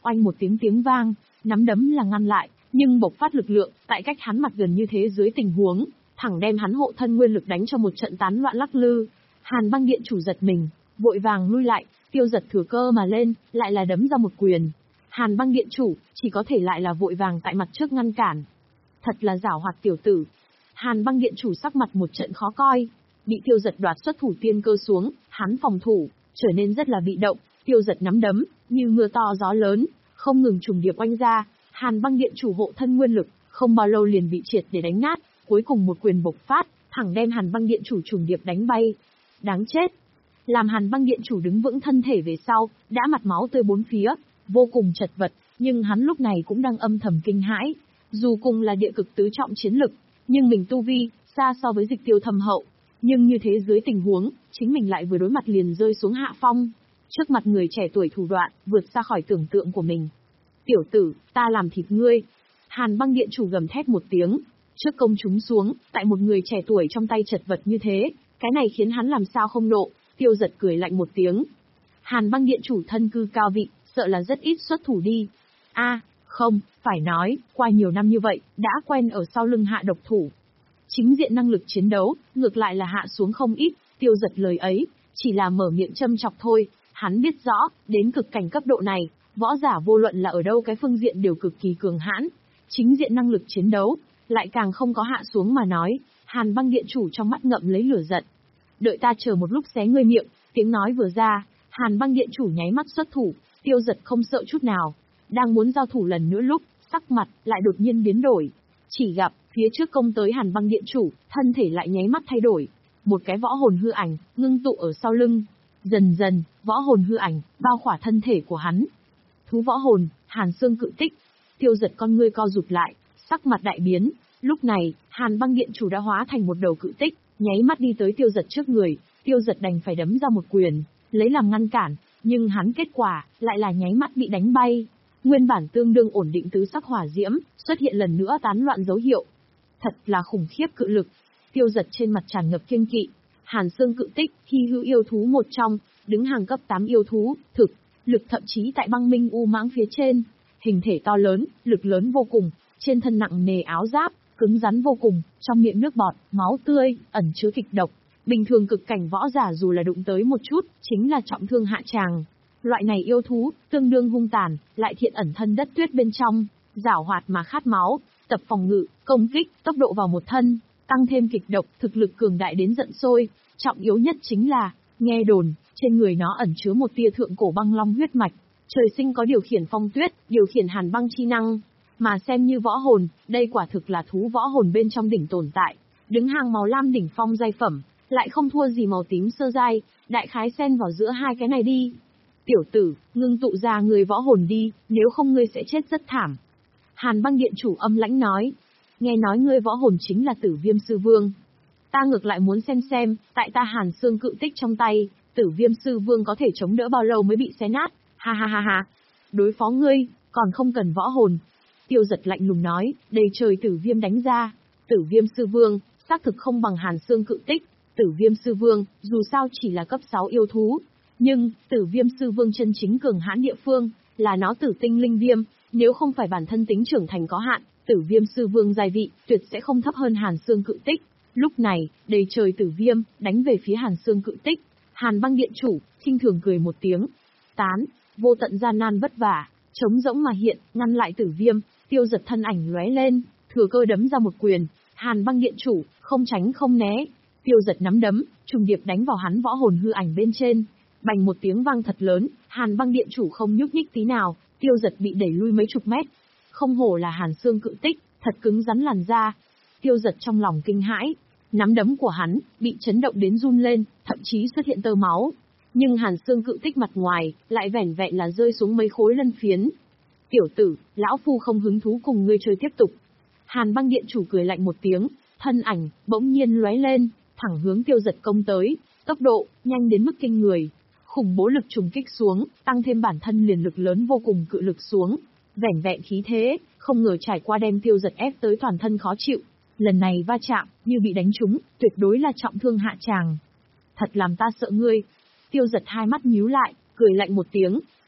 Oanh một tiếng tiếng vang, nắm đấm là ngăn lại, nhưng bộc phát lực lượng, tại cách hắn mặt gần như thế dưới tình huống, thẳng đem hắn hộ thân nguyên lực đánh cho một trận tán loạn lắc lư. Hàn băng điện chủ giật mình, vội vàng lui lại, Tiêu Giật thừa cơ mà lên, lại là đấm ra một quyền. Hàn băng điện chủ, chỉ có thể lại là vội vàng tại mặt trước ngăn cản. Thật là giảo hoạt tiểu tử. Hàn băng điện chủ sắc mặt một trận khó coi. Bị Tiêu Giật đoạt xuất thủ tiên cơ xuống, hắn phòng thủ, trở nên rất là bị động. Tiêu Giật nắm đấm, như mưa to gió lớn, không ngừng trùng điệp oanh ra. Hàn băng điện chủ hộ thân nguyên lực, không bao lâu liền bị triệt để đánh nát. Cuối cùng một quyền bộc phát, thẳng đem Hàn băng điện chủ trùng điệp đánh bay. Đáng chết. Làm Hàn băng điện chủ đứng vững thân thể về sau, đã mặt máu tươi bốn phía, vô cùng chật vật, nhưng hắn lúc này cũng đang âm thầm kinh hãi. Dù cùng là địa cực tứ trọng chiến lực, nhưng mình tu vi, xa so với Dịch Tiêu thâm hậu. Nhưng như thế dưới tình huống, chính mình lại vừa đối mặt liền rơi xuống hạ phong. Trước mặt người trẻ tuổi thủ đoạn, vượt xa khỏi tưởng tượng của mình. Tiểu tử, ta làm thịt ngươi. Hàn băng điện chủ gầm thét một tiếng, trước công chúng xuống, tại một người trẻ tuổi trong tay chật vật như thế, cái này khiến hắn làm sao không nộ. Tiêu Giật cười lạnh một tiếng. Hàn băng điện chủ thân cư cao vị, sợ là rất ít xuất thủ đi. A, không, phải nói, qua nhiều năm như vậy, đã quen ở sau lưng hạ độc thủ. Chính diện năng lực chiến đấu, ngược lại là hạ xuống không ít. Tiêu Giật lời ấy, chỉ là mở miệng châm chọc thôi. Hắn biết rõ, đến cực cảnh cấp độ này, võ giả vô luận là ở đâu cái phương diện đều cực kỳ cường hãn. Chính diện năng lực chiến đấu, lại càng không có hạ xuống mà nói. Hàn băng điện chủ trong mắt ngậm lấy lửa giận. Đợi ta chờ một lúc xé ngươi miệng, tiếng nói vừa ra, Hàn băng điện chủ nháy mắt xuất thủ, Tiêu Giật không sợ chút nào. Đang muốn giao thủ lần nữa lúc, sắc mặt lại đột nhiên biến đổi. Chỉ gặp, phía trước công tới Hàn băng điện chủ, thân thể lại nháy mắt thay đổi. Một cái võ hồn hư ảnh, ngưng tụ ở sau lưng. Dần dần, võ hồn hư ảnh, bao khỏa thân thể của hắn. Thú võ hồn, Hàn Xương Cự Tích. Tiêu Giật con ngươi co rụt lại, sắc mặt đại biến. Lúc này, Hàn băng điện chủ đã hóa thành một đầu cự tích, nháy mắt đi tới Tiêu Giật trước người. Tiêu Giật đành phải đấm ra một quyền, lấy làm ngăn cản, nhưng hắn kết quả, lại là nháy mắt bị đánh bay. Nguyên bản tương đương ổn định tứ sắc hỏa diễm, xuất hiện lần nữa tán loạn dấu hiệu. Thật là khủng khiếp cự lực. Tiêu Giật trên mặt tràn ngập kiêng kỵ. Hàn Xương Cự Tích, hy hữu yêu thú một trong, đứng hàng cấp tám yêu thú, thực, lực thậm chí tại băng minh u mãng phía trên. Hình thể to lớn, lực lớn vô cùng, trên thân nặng nề áo giáp, cứng rắn vô cùng, trong miệng nước bọt, máu tươi, ẩn chứa kịch độc. Bình thường cực cảnh võ giả dù là đụng tới một chút, chính là trọng thương hạ tràng. Loại này yêu thú, tương đương hung tàn, lại thiện ẩn thân đất tuyết bên trong, giảo hoạt mà khát máu, tập phòng ngự, công kích, tốc độ vào một thân, tăng thêm kịch độc, thực lực cường đại đến giận sôi. Trọng yếu nhất chính là, nghe đồn, trên người nó ẩn chứa một tia thượng cổ băng long huyết mạch, trời sinh có điều khiển phong tuyết, điều khiển hàn băng chi năng. Mà xem như võ hồn, đây quả thực là thú võ hồn bên trong đỉnh tồn tại, đứng hàng màu lam đỉnh phong giai phẩm, lại không thua gì màu tím sơ giai, đại khái xen vào giữa hai cái này đi. Tiểu tử, ngưng tụ ra người võ hồn đi, nếu không ngươi sẽ chết rất thảm. Hàn băng điện chủ âm lãnh nói, nghe nói ngươi võ hồn chính là Tử Viêm Sư Vương. Ta ngược lại muốn xem xem, tại ta Hàn Xương Cự Tích trong tay, Tử Viêm Sư Vương có thể chống đỡ bao lâu mới bị xé nát, ha ha ha ha. Đối phó ngươi, còn không cần võ hồn. Tiêu Giật lạnh lùng nói, đầy trời Tử Viêm đánh ra. Tử Viêm Sư Vương, xác thực không bằng Hàn Xương Cự Tích. Tử Viêm Sư Vương, dù sao chỉ là cấp sáu yêu thú. Nhưng, Tử Viêm Sư Vương chân chính cường hãn địa phương, là nó tử tinh linh viêm. Nếu không phải bản thân tính trưởng thành có hạn, Tử Viêm Sư Vương giai vị, tuyệt sẽ không thấp hơn Hàn Xương Cự Tích. Lúc này, đầy trời Tử Viêm, đánh về phía Hàn Xương Cự Tích. Hàn băng điện chủ, khinh thường cười một tiếng. Tán, vô tận gian nan vất vả, trống rỗng mà hiện, ngăn lại Tử Viêm. Tiêu Giật thân ảnh lóe lên, thừa cơ đấm ra một quyền. Hàn băng điện chủ, không tránh không né. Tiêu Giật nắm đấm, trùng điệp đánh vào hắn võ hồn hư ảnh bên trên. Bành một tiếng vang thật lớn, Hàn băng điện chủ không nhúc nhích tí nào, Tiêu Giật bị đẩy lui mấy chục mét. Không hổ là Hàn Xương Cự Tích, thật cứng rắn làn da. Tiêu Giật trong lòng kinh hãi, nắm đấm của hắn bị chấn động đến run lên, thậm chí xuất hiện tơ máu. Nhưng Hàn Xương Cự Tích mặt ngoài lại vẻn vẹn là rơi xuống mấy khối lân phiến. Tiểu tử, lão phu không hứng thú cùng ngươi chơi tiếp tục. Hàn băng điện chủ cười lạnh một tiếng, thân ảnh bỗng nhiên lóe lên, thẳng hướng Tiêu Giật công tới, tốc độ nhanh đến mức kinh người. Khủng bố lực trùng kích xuống, tăng thêm bản thân liền lực lớn vô cùng cự lực xuống, vẻn vẹn khí thế, không ngờ trải qua đem Tiêu Giật ép tới toàn thân khó chịu. Lần này va chạm, như bị đánh trúng, tuyệt đối là trọng thương hạ tràng. Thật làm ta sợ ngươi. Tiêu Giật hai mắt nhíu lại, cười lạnh một tiếng,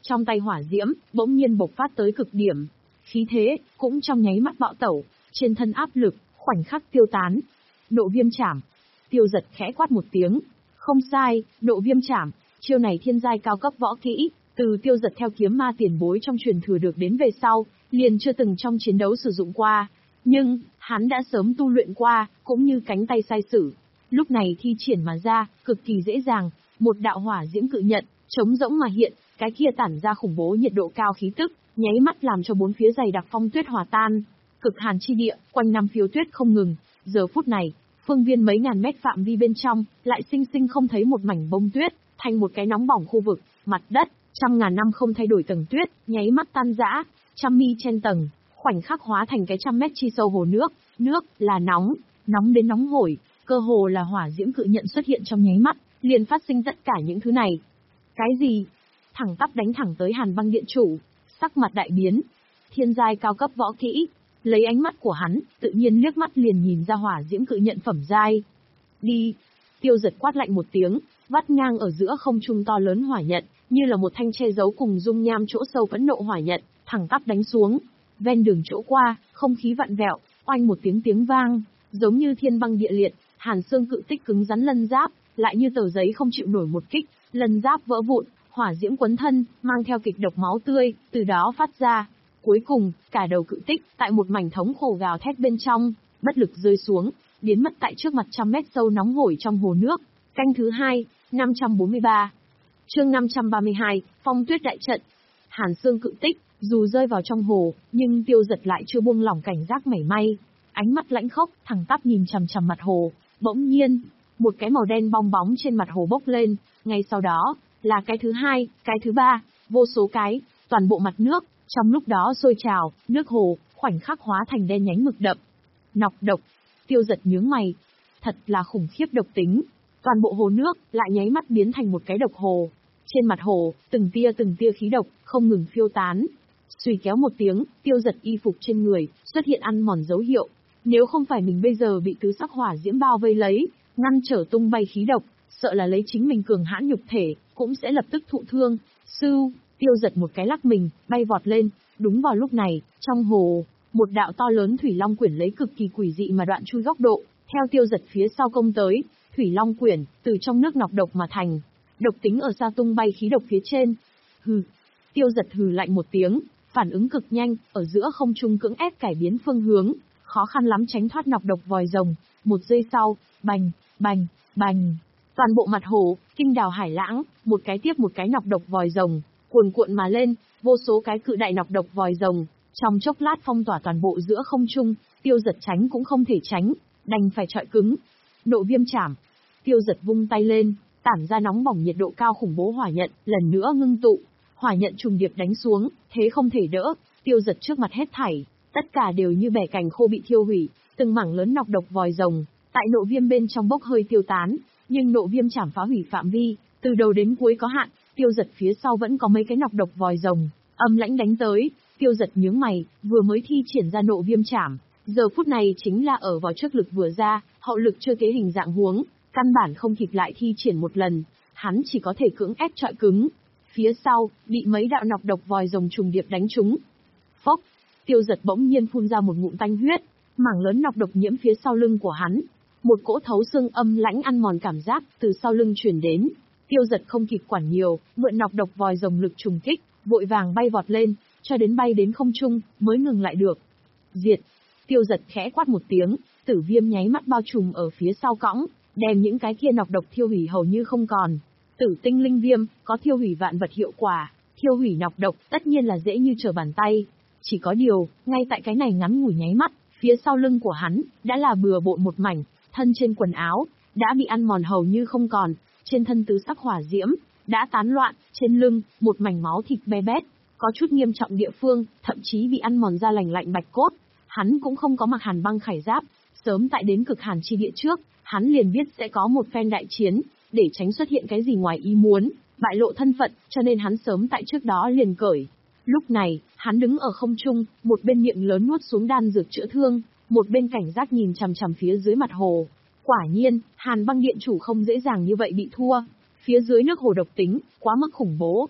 trong tay hỏa diễm, bỗng nhiên bộc phát tới cực điểm. Khí thế, cũng trong nháy mắt bạo tẩu, trên thân áp lực, khoảnh khắc tiêu tán. Nộ viêm chảm. Tiêu Giật khẽ quát một tiếng. Không sai, nộ viêm chảm, chiêu này thiên giai cao cấp võ kỹ, từ Tiêu Giật theo kiếm ma tiền bối trong truyền thừa được đến về sau, liền chưa từng trong chiến đấu sử dụng qua. Nhưng, hắn đã sớm tu luyện qua, cũng như cánh tay sai sử. Lúc này thi triển mà ra, cực kỳ dễ dàng, một đạo hỏa diễm cự nhận, trống rỗng mà hiện, cái kia tản ra khủng bố nhiệt độ cao khí tức, nháy mắt làm cho bốn phía dày đặc phong tuyết hòa tan. Cực hàn chi địa, quanh năm phiêu tuyết không ngừng, giờ phút này, phương viên mấy ngàn mét phạm vi bên trong, lại sinh sinh không thấy một mảnh bông tuyết, thành một cái nóng bỏng khu vực, mặt đất, trăm ngàn năm không thay đổi tầng tuyết, nháy mắt tan rã, trăm mi trên tầng, khoảnh khắc hóa thành cái trăm mét chi sâu hồ nước, nước là nóng, nóng đến nóng hổi, cơ hồ là hỏa diễm cự nhận xuất hiện trong nháy mắt, liền phát sinh tất cả những thứ này. Cái gì? Thẳng tắp đánh thẳng tới Hàn Băng Điện chủ, sắc mặt đại biến. Thiên giai cao cấp võ kỹ, lấy ánh mắt của hắn, tự nhiên liếc mắt liền nhìn ra hỏa diễm cự nhận phẩm giai. Đi! Tiêu Giật quát lạnh một tiếng, vắt ngang ở giữa không trung to lớn hỏa nhận, như là một thanh che giấu cùng dung nham chỗ sâu phẫn nộ hỏa nhận, thẳng tắp đánh xuống. Ven đường chỗ qua, không khí vặn vẹo, oanh một tiếng tiếng vang, giống như thiên băng địa liệt, hàn xương cự tích cứng rắn lân giáp, lại như tờ giấy không chịu nổi một kích, lân giáp vỡ vụn, hỏa diễm quấn thân, mang theo kịch độc máu tươi, từ đó phát ra. Cuối cùng, cả đầu cự tích, tại một mảnh thống khổ gào thét bên trong, bất lực rơi xuống, biến mất tại trước mặt trăm mét sâu nóng hổi trong hồ nước. Canh thứ hai, năm trăm bốn mươi ba. Chương năm trăm ba mươi hai, Phong Tuyết đại trận. Hàn xương cự tích, dù rơi vào trong hồ, nhưng Tiêu Giật lại chưa buông lỏng cảnh giác mảy may. Ánh mắt lãnh khốc, thẳng tắp nhìn chằm chằm mặt hồ, bỗng nhiên, một cái màu đen bong bóng trên mặt hồ bốc lên, ngay sau đó, là cái thứ hai, cái thứ ba, vô số cái, toàn bộ mặt nước, trong lúc đó sôi trào, nước hồ, khoảnh khắc hóa thành đen nhánh mực đậm. Nọc độc. Tiêu Giật nhướng mày. Thật là khủng khiếp độc tính. Toàn bộ hồ nước, lại nháy mắt biến thành một cái độc hồ. Trên mặt hồ, từng tia từng tia khí độc, không ngừng phiêu tán. Xùy kéo một tiếng, Tiêu Giật y phục trên người, xuất hiện ăn mòn dấu hiệu. Nếu không phải mình bây giờ bị tứ sắc hỏa diễm bao vây lấy, ngăn trở tung bay khí độc, sợ là lấy chính mình cường hãn nhục thể, cũng sẽ lập tức thụ thương. Sưu, Tiêu Giật một cái lắc mình, bay vọt lên. Đúng vào lúc này, trong hồ, một đạo to lớn thủy long quyển lấy cực kỳ quỷ dị mà đoạn chui góc độ, theo Tiêu Giật phía sau công tới. Thủy long quyển, từ trong nước nọc độc mà thành. Độc tính ở xa tung bay khí độc phía trên. Hừ. Tiêu Giật hừ lạnh một tiếng, phản ứng cực nhanh, ở giữa không trung cưỡng ép cải biến phương hướng, khó khăn lắm tránh thoát nọc độc vòi rồng. Một giây sau, bành, bành, bành. Toàn bộ mặt hồ, kinh đào hải lãng, một cái tiếp một cái nọc độc vòi rồng, cuồn cuộn mà lên, vô số cái cự đại nọc độc vòi rồng, trong chốc lát phong tỏa toàn bộ giữa không trung. Tiêu Giật tránh cũng không thể tránh, đành phải chọi cứng. Nộ viêm chảm. Tiêu Giật vung tay lên, tản ra nóng bỏng nhiệt độ cao khủng bố hỏa nhận, lần nữa ngưng tụ. Hỏa nhận trùng điệp đánh xuống, thế không thể đỡ. Tiêu Giật trước mặt hết thảy, tất cả đều như bẻ cành khô bị thiêu hủy, từng mảng lớn nọc độc vòi rồng, tại nộ viêm bên trong bốc hơi tiêu tán. Nhưng nộ viêm chảm phá hủy phạm vi, từ đầu đến cuối có hạn. Tiêu Giật phía sau vẫn có mấy cái nọc độc vòi rồng, âm lãnh đánh tới. Tiêu Giật nhướng mày, vừa mới thi triển ra nộ viêm chảm, giờ phút này chính là ở vào trước lực vừa ra, hậu lực chưa kế hình dạng huống, căn bản không kịp lại thi triển một lần, hắn chỉ có thể cưỡng ép chọi cứng. Phía sau, bị mấy đạo nọc độc vòi rồng trùng điệp đánh trúng. Phốc, Tiêu Giật bỗng nhiên phun ra một ngụm tanh huyết, mảng lớn nọc độc nhiễm phía sau lưng của hắn. Một cỗ thấu xương âm lãnh ăn mòn cảm giác từ sau lưng truyền đến. Tiêu Giật không kịp quản nhiều, mượn nọc độc vòi rồng lực trùng kích, vội vàng bay vọt lên, cho đến bay đến không trung, mới ngừng lại được. Diệt! Tiêu Giật khẽ quát một tiếng, tử viêm nháy mắt bao trùm ở phía sau cõng, đem những cái kia nọc độc thiêu hủy hầu như không còn. Tử tinh linh viêm, có thiêu hủy vạn vật hiệu quả, thiêu hủy nọc độc, tất nhiên là dễ như trở bàn tay. Chỉ có điều, ngay tại cái này ngắn ngủi nháy mắt, phía sau lưng của hắn, đã là bừa bộn một mảnh, thân trên quần áo, đã bị ăn mòn hầu như không còn, trên thân tứ sắc hỏa diễm, đã tán loạn, trên lưng, một mảnh máu thịt be bét, có chút nghiêm trọng địa phương, thậm chí bị ăn mòn ra lành lạnh bạch cốt. Hắn cũng không có mặc hàn băng khải giáp, sớm tại đến cực hàn chi địa trước, hắn liền biết sẽ có một phen đại chiến, để tránh xuất hiện cái gì ngoài ý muốn, bại lộ thân phận, cho nên hắn sớm tại trước đó liền cởi. Lúc này, hắn đứng ở không trung, một bên miệng lớn nuốt xuống đan dược chữa thương, một bên cảnh giác nhìn chằm chằm phía dưới mặt hồ. Quả nhiên, Hàn Băng Điện chủ không dễ dàng như vậy bị thua. Phía dưới nước hồ độc tính, quá mức khủng bố.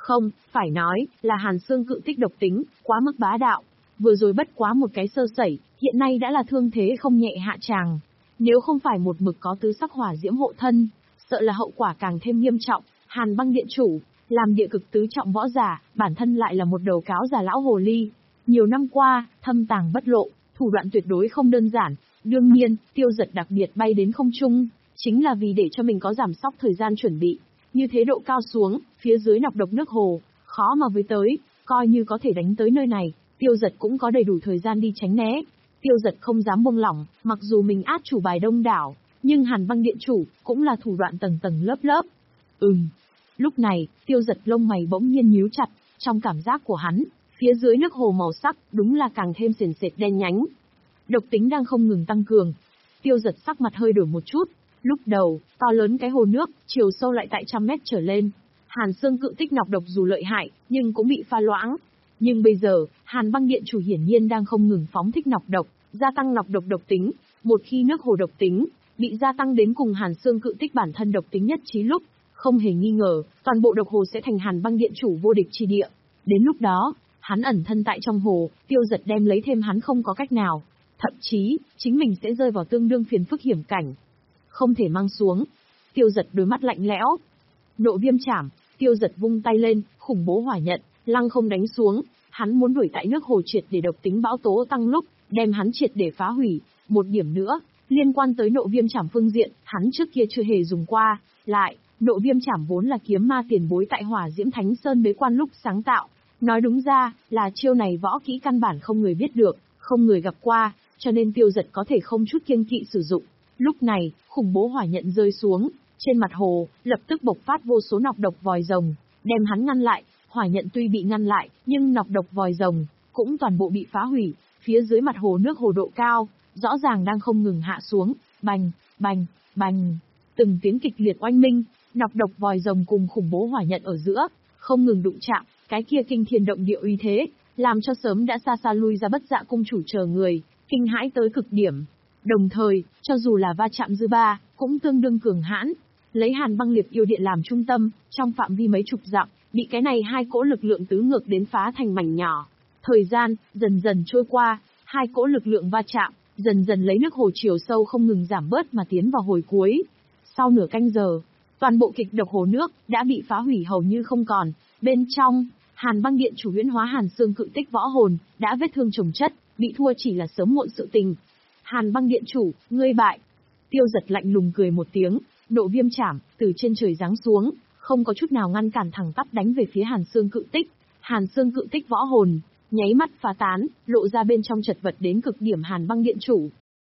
Không, phải nói, là Hàn Xương cự tích độc tính, quá mức bá đạo. Vừa rồi bất quá một cái sơ sẩy, hiện nay đã là thương thế không nhẹ hạ tràng. Nếu không phải một mực có tứ sắc hỏa diễm hộ thân, sợ là hậu quả càng thêm nghiêm trọng. Hàn băng điện chủ, làm địa cực tứ trọng võ giả, bản thân lại là một đầu cáo già lão hồ ly. Nhiều năm qua, thâm tàng bất lộ, thủ đoạn tuyệt đối không đơn giản. Đương nhiên, Tiêu Giật đặc biệt bay đến không trung, chính là vì để cho mình có giảm sóc thời gian chuẩn bị. Như thế độ cao xuống, phía dưới nọc độc nước hồ, khó mà với tới, coi như có thể đánh tới nơi này, Tiêu Giật cũng có đầy đủ thời gian đi tránh né. Tiêu Giật không dám buông lỏng, mặc dù mình át chủ bài đông đảo, nhưng Hàn băng điện chủ, cũng là thủ đoạn tầng tầng lớp lớp. Ừm. Lúc này, Tiêu Giật lông mày bỗng nhiên nhíu chặt, trong cảm giác của hắn, phía dưới nước hồ màu sắc, đúng là càng thêm sền sệt đen nhánh. Độc tính đang không ngừng tăng cường. Tiêu Giật sắc mặt hơi đổi một chút. Lúc đầu, to lớn cái hồ nước, chiều sâu lại tại trăm mét trở lên. Hàn Xương cự tích nọc độc dù lợi hại, nhưng cũng bị pha loãng. Nhưng bây giờ, Hàn băng điện chủ hiển nhiên đang không ngừng phóng thích nọc độc, gia tăng nọc độc độc tính. Một khi nước hồ độc tính bị gia tăng đến cùng Hàn Xương cự tích bản thân độc tính nhất trí lúc, không hề nghi ngờ, toàn bộ độc hồ sẽ thành Hàn băng điện chủ vô địch chi địa. Đến lúc đó, hắn ẩn thân tại trong hồ, Tiêu Giật đem lấy thêm hắn không có cách nào. Thậm chí, chính mình sẽ rơi vào tương đương phiền phức hiểm cảnh. Không thể mang xuống. Tiêu Giật đôi mắt lạnh lẽo. Nộ viêm chảm, Tiêu Giật vung tay lên, khủng bố hỏa nhận, lăng không đánh xuống. Hắn muốn đuổi tại nước hồ triệt để độc tính bão tố tăng lúc, đem hắn triệt để phá hủy. Một điểm nữa, liên quan tới nộ viêm chảm phương diện, hắn trước kia chưa hề dùng qua. Lại, nộ viêm chảm vốn là kiếm ma tiền bối tại Hỏa Diễm Thánh Sơn bế quan lúc sáng tạo. Nói đúng ra, là chiêu này võ kỹ căn bản không người biết được, không người gặp qua, cho nên Tiêu Giật có thể không chút kiêng kỵ sử dụng. Lúc này, khủng bố hỏa nhận rơi xuống, trên mặt hồ, lập tức bộc phát vô số nọc độc vòi rồng, đem hắn ngăn lại. Hỏa nhận tuy bị ngăn lại, nhưng nọc độc vòi rồng cũng toàn bộ bị phá hủy. Phía dưới mặt hồ nước hồ độ cao, rõ ràng đang không ngừng hạ xuống, bành, bành, bành, từng tiếng kịch liệt oanh minh, nọc độc vòi rồng cùng khủng bố hỏa nhận ở giữa, không ngừng đụng chạm, cái kia kinh thiên động địa uy thế, làm cho sớm đã xa xa lui ra Bất Dạ cung chủ chờ người, kinh hãi tới cực điểm. Đồng thời, cho dù là va chạm dư ba, cũng tương đương cường hãn. Lấy Hàn băng liệt yêu điện làm trung tâm, trong phạm vi mấy chục dặm, bị cái này hai cỗ lực lượng tứ ngược đến phá thành mảnh nhỏ. Thời gian, dần dần trôi qua, hai cỗ lực lượng va chạm, dần dần lấy nước hồ chiều sâu không ngừng giảm bớt mà tiến vào hồi cuối. Sau nửa canh giờ, toàn bộ kịch độc hồ nước, đã bị phá hủy hầu như không còn. Bên trong, Hàn băng điện chủ huyễn hóa Hàn Xương cự tích võ hồn, đã vết thương chồng chất, bị thua chỉ là sớm muộn sự tình. Hàn băng điện chủ, ngươi bại. Tiêu Giật lạnh lùng cười một tiếng, nộ viêm chảm, từ trên trời giáng xuống, không có chút nào ngăn cản thẳng tắp đánh về phía Hàn Xương cự tích. Hàn Xương cự tích võ hồn, nháy mắt phá tán, lộ ra bên trong chật vật đến cực điểm Hàn băng điện chủ.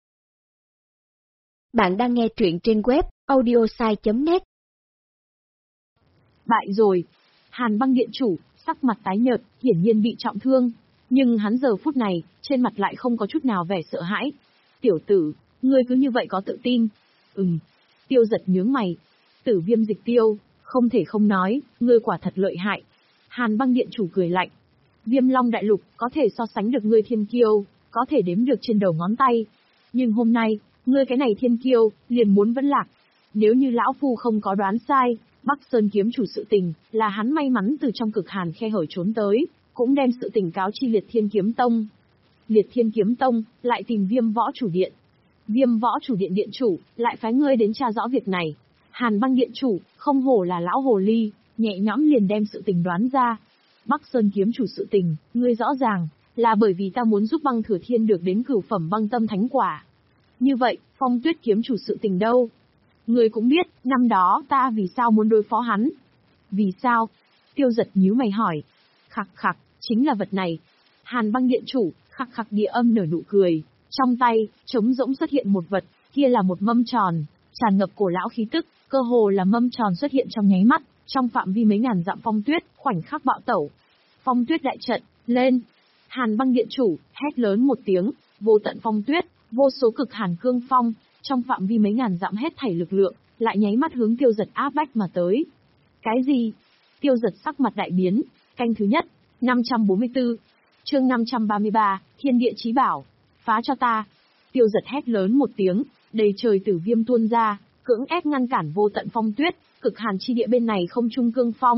Bạn đang nghe truyện trên web audiosai chấm net. Bại rồi. Hàn băng điện chủ, sắc mặt tái nhợt, hiển nhiên bị trọng thương. Nhưng hắn giờ phút này, trên mặt lại không có chút nào vẻ sợ hãi. Tiểu tử, ngươi cứ như vậy có tự tin. Ừm. Tiêu Giật nhướng mày. Tử Viêm Dịch Tiêu, không thể không nói, ngươi quả thật lợi hại. Hàn băng điện chủ cười lạnh. Viêm Long Đại Lục, có thể so sánh được ngươi thiên kiêu, có thể đếm được trên đầu ngón tay. Nhưng hôm nay, ngươi cái này thiên kiêu, liền muốn vẫn lạc. Nếu như lão phu không có đoán sai, Bắc Sơn kiếm chủ sự tình, là hắn may mắn từ trong cực hàn khe hở trốn tới, cũng đem sự tình cáo chi Liệt Thiên Kiếm Tông. Liệt Thiên Kiếm Tông, lại tìm Viêm Võ Chủ Điện. Viêm Võ Chủ Điện điện chủ, lại phái ngươi đến tra rõ việc này. Hàn băng điện chủ, không hổ là lão hồ ly, nhẹ nhõm liền đem sự tình đoán ra. Bắc Sơn kiếm chủ sự tình, ngươi rõ ràng, là bởi vì ta muốn giúp băng thừa thiên được đến cửu phẩm băng tâm thánh quả. Như vậy, Phong Tuyết kiếm chủ sự tình đâu? Ngươi cũng biết, năm đó ta vì sao muốn đối phó hắn. Vì sao? Tiêu Giật nhíu mày hỏi. Khặc khặc, chính là vật này. Hàn băng điện chủ, khặc khặc địa âm nở nụ cười. Trong tay, trống rỗng xuất hiện một vật, kia là một mâm tròn, tràn ngập cổ lão khí tức, cơ hồ là mâm tròn xuất hiện trong nháy mắt, trong phạm vi mấy ngàn dặm phong tuyết, khoảnh khắc bạo tẩu. Phong tuyết đại trận, lên! Hàn băng điện chủ, hét lớn một tiếng, vô tận phong tuyết, vô số cực hàn cương phong, trong phạm vi mấy ngàn dặm hết thảy lực lượng, lại nháy mắt hướng Tiêu Giật áp bách mà tới. Cái gì? Tiêu Giật sắc mặt đại biến, canh thứ nhất, năm trăm bốn mươi tư, chương năm trăm ba mươi ba, Thiên Địa Chí Bảo, phá cho ta. Tiêu Giật hét lớn một tiếng, đầy trời tử viêm tuôn ra, cưỡng ép ngăn cản vô tận phong tuyết, cực hàn chi địa bên này không trung cương phong,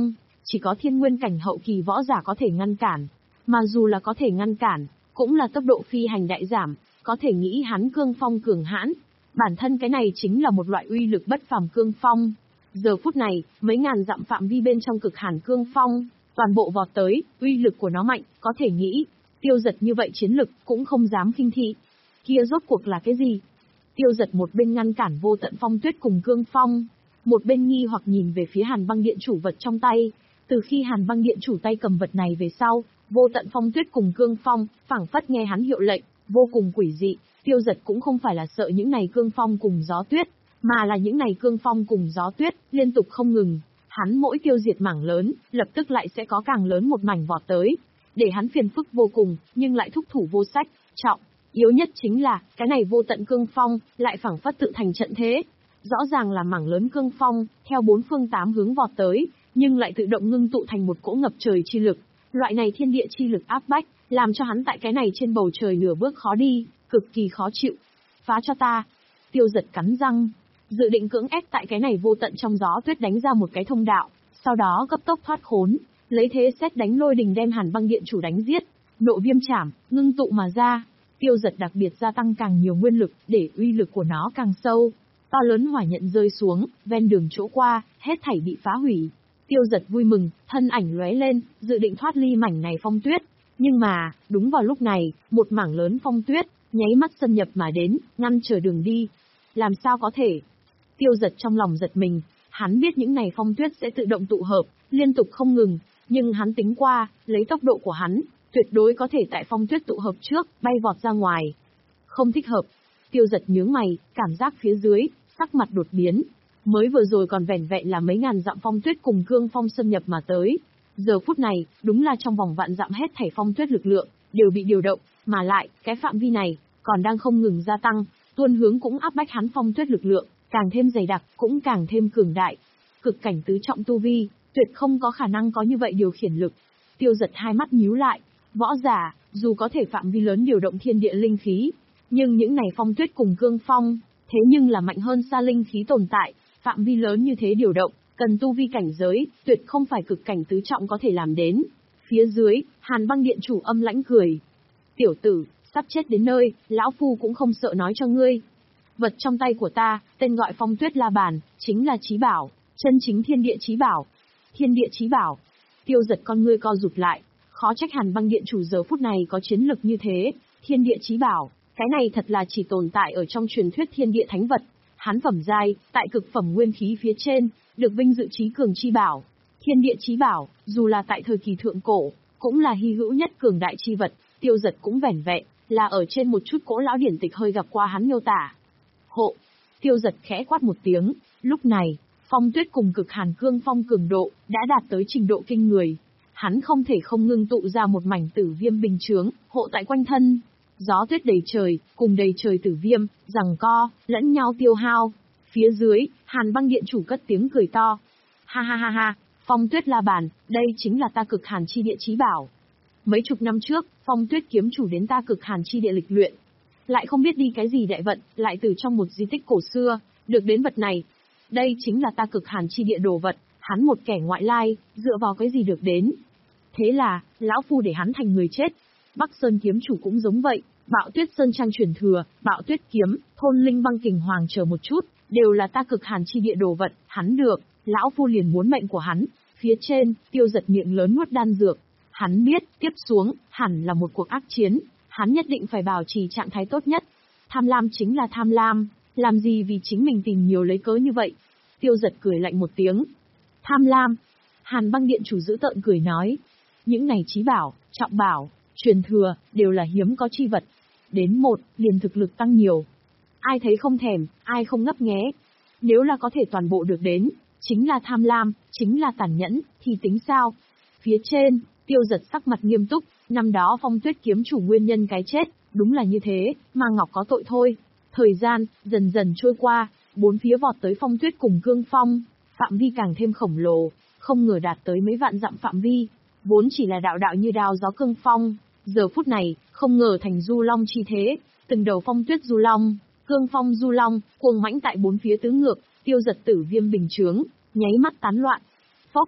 chỉ có thiên nguyên cảnh hậu kỳ võ giả có thể ngăn cản. Mà dù là có thể ngăn cản, cũng là tốc độ phi hành đại giảm, có thể nghĩ hắn cương phong cường hãn. Bản thân cái này chính là một loại uy lực bất phàm cương phong. Giờ phút này, mấy ngàn dặm phạm vi bên trong cực hàn cương phong, toàn bộ vọt tới, uy lực của nó mạnh, có thể nghĩ. Tiêu Giật như vậy chiến lực, cũng không dám khinh thị. Kia rốt cuộc là cái gì? Tiêu Giật một bên ngăn cản vô tận phong tuyết cùng cương phong, một bên nghi hoặc nhìn về phía Hàn Băng Điện chủ vật trong tay. Từ khi Hàn Băng Điện chủ tay cầm vật này về sau, vô tận phong tuyết cùng cương phong, phảng phất nghe hắn hiệu lệnh, vô cùng quỷ dị. Tiêu Giật cũng không phải là sợ những này cương phong cùng gió tuyết, mà là những này cương phong cùng gió tuyết, liên tục không ngừng. Hắn mỗi tiêu diệt mảng lớn, lập tức lại sẽ có càng lớn một mảnh vọt tới. Để hắn phiền phức vô cùng, nhưng lại thúc thủ vô sách, trọng. Yếu nhất chính là, cái này vô tận cương phong, lại phảng phất tự thành trận thế. Rõ ràng là mảng lớn cương phong, theo bốn phương tám hướng vọt tới, nhưng lại tự động ngưng tụ thành một cỗ ngập trời chi lực. Loại này thiên địa chi lực áp bách, làm cho hắn tại cái này trên bầu trời nửa bước khó đi, cực kỳ khó chịu. Phá cho ta. Tiêu Giật cắn răng, dự định cưỡng ép tại cái này vô tận trong gió tuyết đánh ra một cái thông đạo, sau đó cấp tốc thoát khốn, lấy thế xét đánh lôi đình đem Hàn Băng Điện chủ đánh giết. Nộ viêm chảm, ngưng tụ mà ra. Tiêu Giật đặc biệt gia tăng càng nhiều nguyên lực, để uy lực của nó càng sâu. To lớn hỏa nhận rơi xuống, ven đường chỗ qua, hết thảy bị phá hủy. Tiêu Giật vui mừng, thân ảnh lóe lên, dự định thoát ly mảnh này phong tuyết. Nhưng mà, đúng vào lúc này, một mảng lớn phong tuyết, nháy mắt xâm nhập mà đến, ngăn trở đường đi. Làm sao có thể? Tiêu Giật trong lòng giật mình, hắn biết những này phong tuyết sẽ tự động tụ hợp, liên tục không ngừng, nhưng hắn tính qua, lấy tốc độ của hắn, tuyệt đối có thể tại phong tuyết tụ hợp trước, bay vọt ra ngoài. Không thích hợp. Tiêu Giật nhướng mày, cảm giác phía dưới, sắc mặt đột biến. Mới vừa rồi còn vẻn vẹn là mấy ngàn dặm phong tuyết cùng cương phong xâm nhập mà tới. Giờ phút này, đúng là trong vòng vạn dặm hết thảy phong tuyết lực lượng, đều bị điều động, mà lại, cái phạm vi này, còn đang không ngừng gia tăng, tuôn hướng cũng áp bách hắn phong tuyết lực lượng, càng thêm dày đặc, cũng càng thêm cường đại. Cực cảnh tứ trọng tu vi, tuyệt không có khả năng có như vậy điều khiển lực. Tiêu Giật hai mắt nhíu lại, võ giả, dù có thể phạm vi lớn điều động thiên địa linh khí, nhưng những này phong tuyết cùng cương phong, thế nhưng là mạnh hơn xa linh khí tồn tại, phạm vi lớn như thế điều động, cần tu vi cảnh giới, tuyệt không phải cực cảnh tứ trọng có thể làm đến. Phía dưới, Hàn Băng Điện chủ âm lãnh cười. Tiểu tử, sắp chết đến nơi, lão phu cũng không sợ nói cho ngươi. Vật trong tay của ta, tên gọi Phong Tuyết La Bàn, chính là chí bảo, chân chính thiên địa chí bảo. Thiên địa chí bảo. Tiêu Giật con ngươi co rụt lại, khó trách Hàn Băng Điện chủ giờ phút này có chiến lực như thế. Thiên địa chí bảo, cái này thật là chỉ tồn tại ở trong truyền thuyết thiên địa thánh vật. Hắn phẩm giai, tại cực phẩm nguyên khí phía trên, được vinh dự chí cường chi bảo. Thiên địa chí bảo, dù là tại thời kỳ thượng cổ, cũng là hy hữu nhất cường đại chi vật. Tiêu Giật cũng vẻn vẹn là ở trên một chút cỗ lão điển tịch hơi gặp qua hắn miêu tả. Hộ. Tiêu Giật khẽ quát một tiếng, lúc này, phong tuyết cùng cực hàn cương phong cường độ đã đạt tới trình độ kinh người. Hắn không thể không ngưng tụ ra một mảnh tử viêm bình chướng, hộ tại quanh thân. Gió tuyết đầy trời, cùng đầy trời tử viêm, giằng co, lẫn nhau tiêu hao. Phía dưới, Hàn Băng Điện chủ cất tiếng cười to. Ha ha ha ha, Phong Tuyết La Bàn, đây chính là ta cực hàn chi địa chí bảo. Mấy chục năm trước, Phong Tuyết kiếm chủ đến ta cực hàn chi địa lịch luyện. Lại không biết đi cái gì đại vận, lại từ trong một di tích cổ xưa, được đến vật này. Đây chính là ta cực hàn chi địa đồ vật, hắn một kẻ ngoại lai, dựa vào cái gì được đến. Thế là, lão phu để hắn thành người chết. Bắc Sơn kiếm chủ cũng giống vậy, Bạo Tuyết Sơn trang truyền thừa, Bạo Tuyết kiếm, thôn linh băng kình hoàng chờ một chút, đều là ta cực hàn chi địa đồ vật, hắn được, lão phu liền muốn mệnh của hắn. Phía trên, Tiêu Giật miệng lớn nuốt đan dược. Hắn biết, tiếp xuống, hẳn là một cuộc ác chiến, hắn nhất định phải bảo trì trạng thái tốt nhất. Tham lam chính là tham lam, làm gì vì chính mình tìm nhiều lấy cớ như vậy. Tiêu Giật cười lạnh một tiếng. Tham lam. Hàn Băng Điện chủ giữ tợn cười nói. Những này chí bảo, trọng bảo, truyền thừa, đều là hiếm có chi vật. Đến một, liền thực lực tăng nhiều. Ai thấy không thèm, ai không ngấp nghé. Nếu là có thể toàn bộ được đến, chính là tham lam, chính là tàn nhẫn, thì tính sao? Phía trên, Tiêu Giật sắc mặt nghiêm túc, năm đó Phong Tuyết kiếm chủ nguyên nhân cái chết, đúng là như thế, mà Ngọc có tội thôi. Thời gian, dần dần trôi qua, bốn phía vọt tới phong tuyết cùng cương phong, phạm vi càng thêm khổng lồ, không ngờ đạt tới mấy vạn dặm phạm vi, vốn chỉ là đạo đạo như đao gió cương phong, giờ phút này, không ngờ thành du long chi thế, từng đầu phong tuyết du long, cương phong du long, cuồng mãnh tại bốn phía tứ ngược, Tiêu Giật tử viêm bình chướng, nháy mắt tán loạn. Phốc,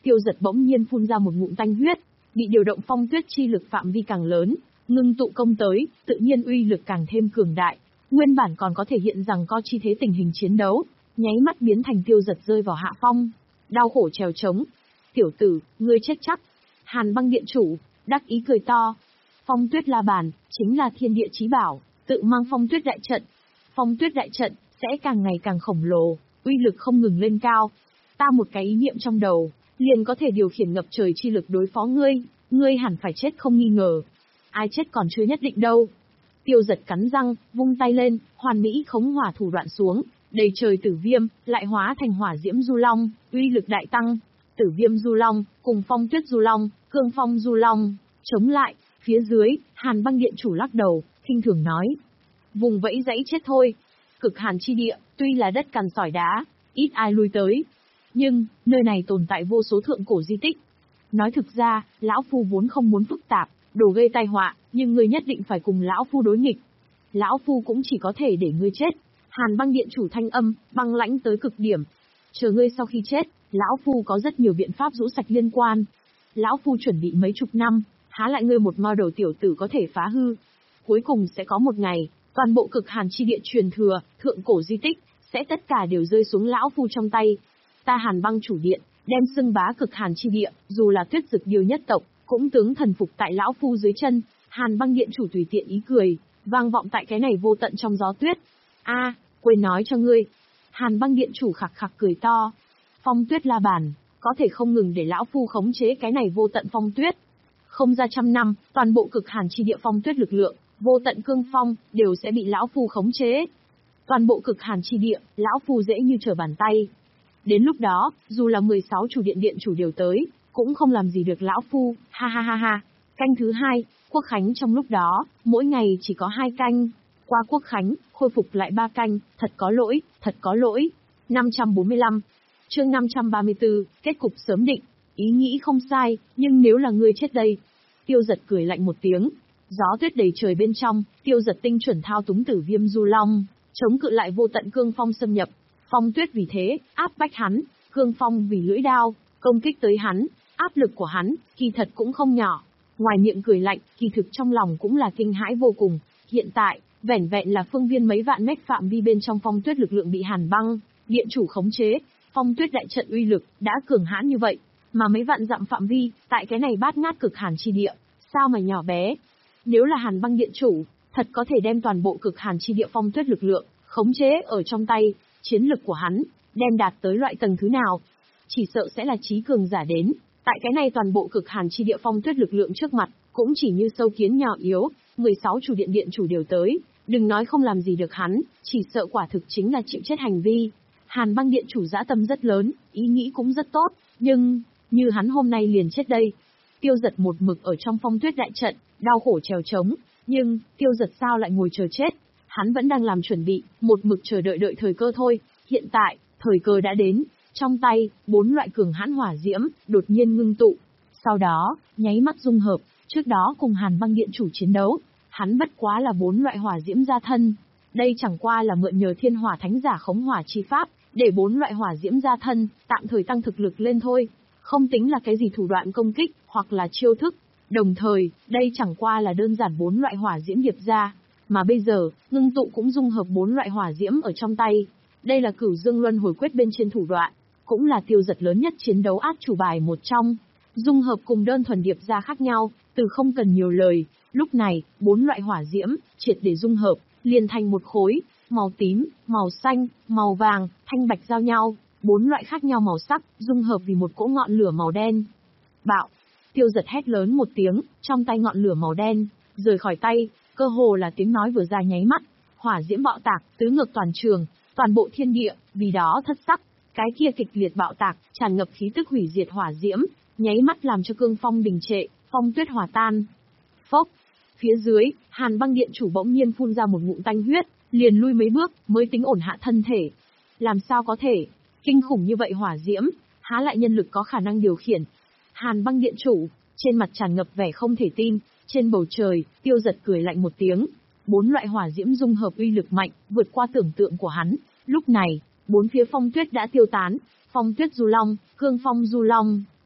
Tiêu Dật bỗng nhiên phun ra một ngụm tanh huyết, bị điều động phong tuyết chi lực phạm vi càng lớn, ngưng tụ công tới, tự nhiên uy lực càng thêm cường đại. Nguyên bản còn có thể hiện rằng có chi thế tình hình chiến đấu, nháy mắt biến thành Tiêu Dật rơi vào hạ phong, đau khổ trèo trống. Tiểu tử, ngươi chết chắc. Hàn Băng Điện chủ đắc ý cười to. Phong Tuyết La Bàn chính là thiên địa chí bảo, tự mang Phong Tuyết đại trận. Phong Tuyết đại trận sẽ càng ngày càng khổng lồ, uy lực không ngừng lên cao. Ta một cái ý niệm trong đầu, liền có thể điều khiển ngập trời chi lực đối phó ngươi, ngươi hẳn phải chết không nghi ngờ. Ai chết còn chưa nhất định đâu. Tiêu Dật cắn răng, vung tay lên, hoàn mỹ khống hỏa thủ đoạn xuống, đầy trời tử viêm, lại hóa thành hỏa diễm du long, uy lực đại tăng. Tử viêm du long, cùng phong tuyết du long, cương phong du long, chống lại, phía dưới, Hàn Băng Điện chủ lắc đầu, khinh thường nói. Vùng vẫy dãy chết thôi. Cực hàn chi địa, tuy là đất cằn sỏi đá, ít ai lui tới. Nhưng, nơi này tồn tại vô số thượng cổ di tích. Nói thực ra, lão phu vốn không muốn phức tạp, đồ gây tai họa, nhưng ngươi nhất định phải cùng lão phu đối nghịch. Lão phu cũng chỉ có thể để ngươi chết. Hàn Băng Điện chủ thanh âm, băng lãnh tới cực điểm. Chờ ngươi sau khi chết, lão phu có rất nhiều biện pháp rũ sạch liên quan. Lão phu chuẩn bị mấy chục năm, há lại ngươi một mao đầu tiểu tử có thể phá hư. Cuối cùng sẽ có một ngày, toàn bộ cực hàn chi địa truyền thừa, thượng cổ di tích, sẽ tất cả đều rơi xuống lão phu trong tay. Ta Hàn Băng chủ điện, đem xưng bá cực hàn chi địa, dù là tuyết dực điều nhất tộc, cũng tướng thần phục tại lão phu dưới chân. Hàn Băng Điện chủ tùy tiện ý cười, vang vọng tại cái này vô tận trong gió tuyết. A, quên nói cho ngươi. Hàn Băng Điện chủ khặc khặc cười to. Phong Tuyết La Bàn, có thể không ngừng để lão phu khống chế cái này vô tận phong tuyết. Không ra trăm năm, toàn bộ cực hàn chi địa phong tuyết lực lượng, vô tận cương phong, đều sẽ bị lão phu khống chế. Toàn bộ cực hàn chi địa, lão phu dễ như trở bàn tay. Đến lúc đó, dù là mười sáu chủ điện điện chủ đều tới, cũng không làm gì được lão phu, ha ha ha ha. Canh thứ hai, Quốc Khánh trong lúc đó, mỗi ngày chỉ có hai canh. Qua Quốc Khánh, khôi phục lại ba canh, thật có lỗi, thật có lỗi. năm trăm bốn mươi lăm, chương năm trăm ba mươi tư, kết cục sớm định. Ý nghĩ không sai, nhưng nếu là ngươi chết đây. Tiêu Dật cười lạnh một tiếng. Gió tuyết đầy trời bên trong, Tiêu Dật tinh chuẩn thao túng tử viêm du long, chống cự lại vô tận cương phong xâm nhập. Phong tuyết vì thế, áp bách hắn, cương phong vì lưỡi đao, công kích tới hắn, áp lực của hắn, kỳ thật cũng không nhỏ. Ngoài miệng cười lạnh, kỳ thực trong lòng cũng là kinh hãi vô cùng. Hiện tại, vẻn vẹn là phương viên mấy vạn mét phạm vi bên trong phong tuyết lực lượng bị Hàn Băng Điện chủ khống chế, phong tuyết đại trận uy lực đã cường hãn như vậy, mà mấy vạn dặm phạm vi, tại cái này bát ngát cực hàn chi địa, sao mà nhỏ bé. Nếu là Hàn Băng Điện chủ, thật có thể đem toàn bộ cực hàn chi địa phong tuyết lực lượng khống chế ở trong tay, chiến lực của hắn đem đạt tới loại tầng thứ nào, chỉ sợ sẽ là trí cường giả đến. Tại cái này toàn bộ cực hàn chi địa phong tuyết lực lượng trước mặt, cũng chỉ như sâu kiến nhỏ yếu, mười sáu chủ điện điện chủ đều tới, đừng nói không làm gì được hắn, chỉ sợ quả thực chính là chịu chết hành vi. Hàn Băng Điện chủ dã tâm rất lớn, ý nghĩ cũng rất tốt, nhưng, như hắn hôm nay liền chết đây. Tiêu Dật một mực ở trong phong tuyết đại trận, đau khổ trèo trống, nhưng, Tiêu Dật sao lại ngồi chờ chết? Hắn vẫn đang làm chuẩn bị, một mực chờ đợi đợi thời cơ thôi. Hiện tại, thời cơ đã đến. Trong tay, bốn loại cường hãn hỏa diễm, đột nhiên ngưng tụ. Sau đó, nháy mắt dung hợp, trước đó cùng Hàn Băng Điện chủ chiến đấu, hắn bất quá là bốn loại hỏa diễm gia thân. Đây chẳng qua là mượn nhờ thiên hỏa thánh giả khống hỏa chi pháp, để bốn loại hỏa diễm gia thân, tạm thời tăng thực lực lên thôi. Không tính là cái gì thủ đoạn công kích, hoặc là chiêu thức. Đồng thời, đây chẳng qua là đơn giản bốn loại hỏa diễm điệp ra. Mà bây giờ, ngưng tụ cũng dung hợp bốn loại hỏa diễm ở trong tay. Đây là Cửu Dương Luân Hồi Quyết bên trên thủ đoạn, cũng là Tiêu Dật lớn nhất chiến đấu át chủ bài một trong. Dung hợp cùng đơn thuần điệp ra khác nhau, từ không cần nhiều lời, lúc này, bốn loại hỏa diễm, triệt để dung hợp, liền thành một khối, màu tím, màu xanh, màu vàng, thanh bạch giao nhau, bốn loại khác nhau màu sắc, dung hợp vì một cỗ ngọn lửa màu đen. Bạo! Tiêu Dật hét lớn một tiếng, trong tay ngọn lửa màu đen, rời khỏi tay, cơ hồ là tiếng nói vừa ra nháy mắt, hỏa diễm bạo tạc, tứ ngược toàn trường, toàn bộ thiên địa, vì đó thất sắc. Cái kia kịch liệt bạo tạc, tràn ngập khí tức hủy diệt hỏa diễm, nháy mắt làm cho cương phong đình trệ, phong tuyết hòa tan. Phốc! Phía dưới, Hàn Băng Điện chủ bỗng nhiên phun ra một ngụm tanh huyết, liền lui mấy bước, mới tính ổn hạ thân thể. Làm sao có thể? Kinh khủng như vậy hỏa diễm, há lại nhân lực có khả năng điều khiển? Hàn Băng Điện chủ, trên mặt tràn ngập vẻ không thể tin, trên bầu trời, Tiêu Dật cười lạnh một tiếng. Bốn loại hỏa diễm dung hợp uy lực mạnh, vượt qua tưởng tượng của hắn. Lúc này, bốn phía phong tuyết đã tiêu tán, phong tuyết du long, cương phong du long,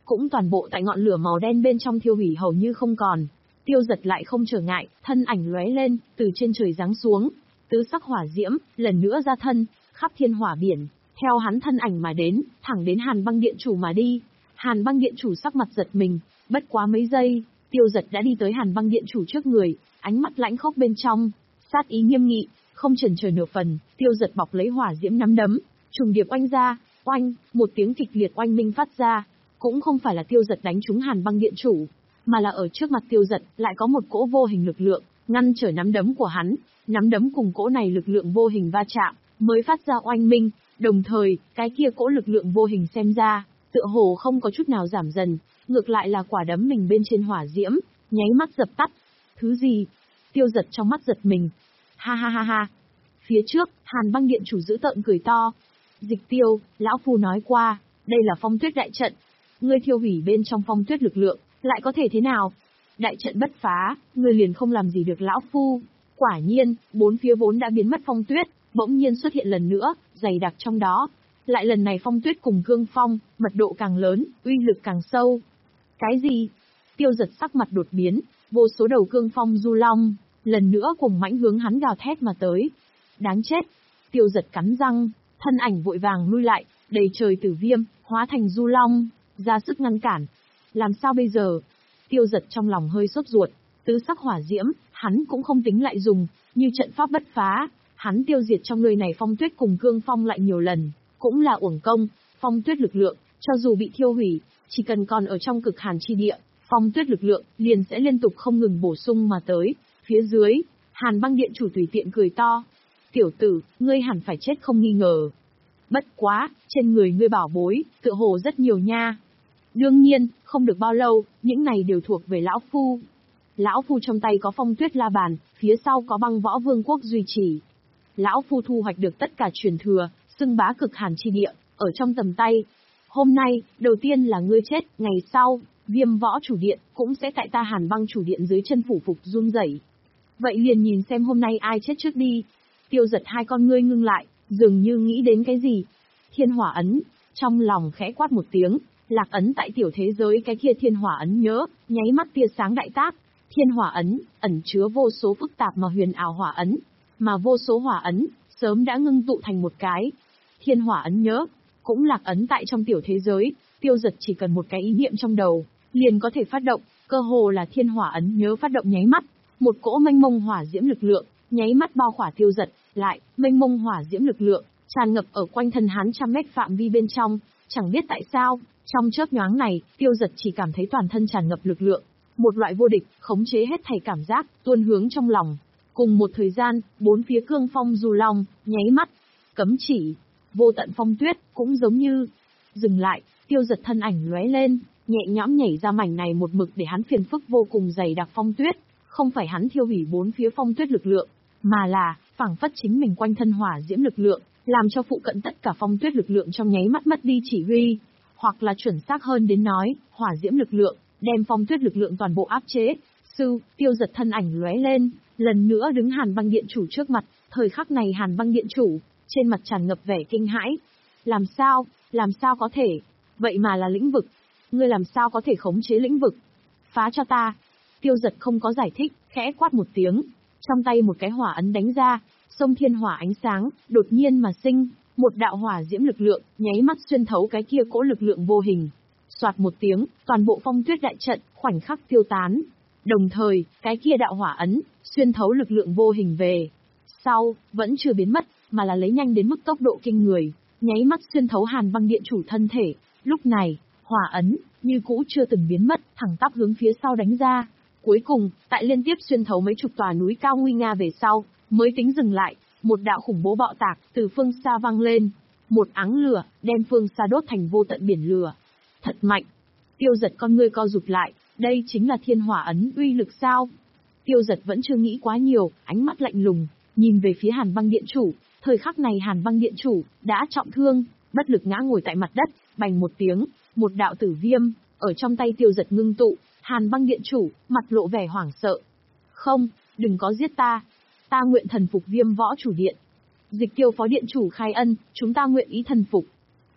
cũng toàn bộ tại ngọn lửa màu đen bên trong thiêu hủy hầu như không còn. Tiêu Dật lại không trở ngại, thân ảnh lóe lên, từ trên trời giáng xuống, tứ sắc hỏa diễm, lần nữa ra thân, khắp thiên hỏa biển, theo hắn thân ảnh mà đến, thẳng đến Hàn Băng Điện Chủ mà đi. Hàn Băng Điện Chủ sắc mặt giật mình, bất quá mấy giây, Tiêu Dật đã đi tới Hàn Băng Điện Chủ trước người, ánh mắt lãnh khốc bên trong, sát ý nghiêm nghị, không chần chờ nửa phần, Tiêu Dật bọc lấy hỏa diễm nắm đấm, trùng điệp oanh ra, oanh, một tiếng kịch liệt oanh minh phát ra, cũng không phải là Tiêu Dật đánh trúng Hàn Băng Điện Chủ, mà là ở trước mặt Tiêu Dật lại có một cỗ vô hình lực lượng ngăn trở nắm đấm của hắn, nắm đấm cùng cỗ này lực lượng vô hình va chạm, mới phát ra oanh minh, đồng thời, cái kia cỗ lực lượng vô hình xem ra, tựa hồ không có chút nào giảm dần, ngược lại là quả đấm mình bên trên hỏa diễm, nháy mắt dập tắt. Thứ gì? Tiêu Dật trong mắt giật mình. Ha ha ha ha. Phía trước, Hàn Băng Điện Chủ giữ tợn cười to. Dịch Tiêu, lão phu nói qua, đây là phong tuyết đại trận. Ngươi thiêu hủy bên trong phong tuyết lực lượng, lại có thể thế nào? Đại trận bất phá, ngươi liền không làm gì được lão phu. Quả nhiên, bốn phía vốn đã biến mất phong tuyết, bỗng nhiên xuất hiện lần nữa, dày đặc trong đó. Lại lần này phong tuyết cùng cương phong, mật độ càng lớn, uy lực càng sâu. Cái gì? Tiêu Dật sắc mặt đột biến, vô số đầu cương phong du long, lần nữa cùng mãnh hướng hắn gào thét mà tới. Đáng chết! Tiêu Dật cắn răng, thân ảnh vội vàng lui lại, đầy trời tử viêm, hóa thành du long, ra sức ngăn cản. Làm sao bây giờ? Tiêu Dật trong lòng hơi sốt ruột, tứ sắc hỏa diễm, hắn cũng không tính lại dùng, như trận pháp bất phá, hắn tiêu diệt trong nơi này phong tuyết cùng cương phong lại nhiều lần, cũng là uổng công, phong tuyết lực lượng, cho dù bị thiêu hủy, chỉ cần còn ở trong cực hàn chi địa, phong tuyết lực lượng liền sẽ liên tục không ngừng bổ sung mà tới. Phía dưới, Hàn Băng Điện Chủ tùy tiện cười to. Tiểu tử, ngươi hẳn phải chết không nghi ngờ. Bất quá, trên người ngươi bảo bối, tựa hồ rất nhiều nha. Đương nhiên, không được bao lâu, những này đều thuộc về lão phu. Lão phu trong tay có phong tuyết la bàn, phía sau có băng võ vương quốc duy trì. Lão phu thu hoạch được tất cả truyền thừa, xưng bá cực hàn chi địa, ở trong tầm tay. Hôm nay, đầu tiên là ngươi chết, ngày sau, Viêm Võ Chủ Điện cũng sẽ tại ta Hàn Băng Chủ Điện dưới chân phủ phục run rẩy. Vậy liền nhìn xem hôm nay ai chết trước đi. Tiêu Dật hai con ngươi ngưng lại, dường như nghĩ đến cái gì. Thiên hỏa ấn, trong lòng khẽ quát một tiếng, lạc ấn tại tiểu thế giới cái kia thiên hỏa ấn nhớ, nháy mắt tia sáng đại tác. Thiên hỏa ấn, ẩn chứa vô số phức tạp mà huyền ảo hỏa ấn, mà vô số hỏa ấn, sớm đã ngưng tụ thành một cái. Thiên hỏa ấn nhớ, cũng lạc ấn tại trong tiểu thế giới, Tiêu Dật chỉ cần một cái ý niệm trong đầu, liền có thể phát động, cơ hồ là thiên hỏa ấn nhớ phát động nháy mắt, một cỗ mênh mông hỏa diễm lực lượng, nháy mắt bao khỏa Tiêu Dật, lại, mênh mông hỏa diễm lực lượng, tràn ngập ở quanh thân hắn trăm mét phạm vi bên trong, chẳng biết tại sao, trong chớp nhoáng này, Tiêu Dật chỉ cảm thấy toàn thân tràn ngập lực lượng, một loại vô địch, khống chế hết thảy cảm giác, tuôn hướng trong lòng. Cùng một thời gian, bốn phía cương phong du long, nháy mắt, cấm chỉ, vô tận phong tuyết, cũng giống như, dừng lại, Tiêu Dật thân ảnh lóe lên, nhẹ nhõm nhảy ra mảnh này một mực để hắn phiền phức vô cùng dày đặc phong tuyết, không phải hắn thiêu hủy bốn phía phong tuyết lực lượng, mà là, phảng phất chính mình quanh thân hỏa diễm lực lượng, làm cho phụ cận tất cả phong tuyết lực lượng trong nháy mắt mất đi chỉ huy, hoặc là chuẩn xác hơn đến nói, hỏa diễm lực lượng, đem phong tuyết lực lượng toàn bộ áp chế. Sư, Tiêu Dật thân ảnh lóe lên, lần nữa đứng Hàn Băng Điện Chủ trước mặt, thời khắc này Hàn Băng Điện Chủ, trên mặt tràn ngập vẻ kinh hãi. Làm sao, làm sao có thể, vậy mà là lĩnh vực, ngươi làm sao có thể khống chế lĩnh vực? Phá cho ta. Tiêu Dật không có giải thích, khẽ quát một tiếng, trong tay một cái hỏa ấn đánh ra, sông thiên hỏa ánh sáng, đột nhiên mà sinh, một đạo hỏa diễm lực lượng, nháy mắt xuyên thấu cái kia cỗ lực lượng vô hình. Soạt một tiếng, toàn bộ phong tuyết đại trận, khoảnh khắc tiêu tán. Đồng thời, cái kia đạo hỏa ấn, xuyên thấu lực lượng vô hình về. Sau, vẫn chưa biến mất, mà là lấy nhanh đến mức tốc độ kinh người, nháy mắt xuyên thấu Hàn Băng Điện Chủ thân thể. Lúc này, hỏa ấn, như cũ chưa từng biến mất, thẳng tắp hướng phía sau đánh ra. Cuối cùng, tại liên tiếp xuyên thấu mấy chục tòa núi cao nguy nga về sau, mới tính dừng lại, một đạo khủng bố bạo tạc từ phương xa vang lên. Một áng lửa, đem phương xa đốt thành vô tận biển lửa. Thật mạnh. Tiêu Dật con ngươi co rụt lại, đây chính là thiên hỏa ấn uy lực sao? Tiêu Dật vẫn chưa nghĩ quá nhiều, ánh mắt lạnh lùng, nhìn về phía Hàn Băng Điện Chủ. Thời khắc này Hàn Băng Điện Chủ đã trọng thương, bất lực ngã ngồi tại mặt đất, bành một tiếng, một đạo tử viêm ở trong tay Tiêu Dật ngưng tụ. Hàn Băng Điện Chủ mặt lộ vẻ hoảng sợ. Không, đừng có giết ta, ta nguyện thần phục Viêm Võ Chủ Điện. Dịch Tiêu Phó Điện Chủ khai ân, chúng ta nguyện ý thần phục.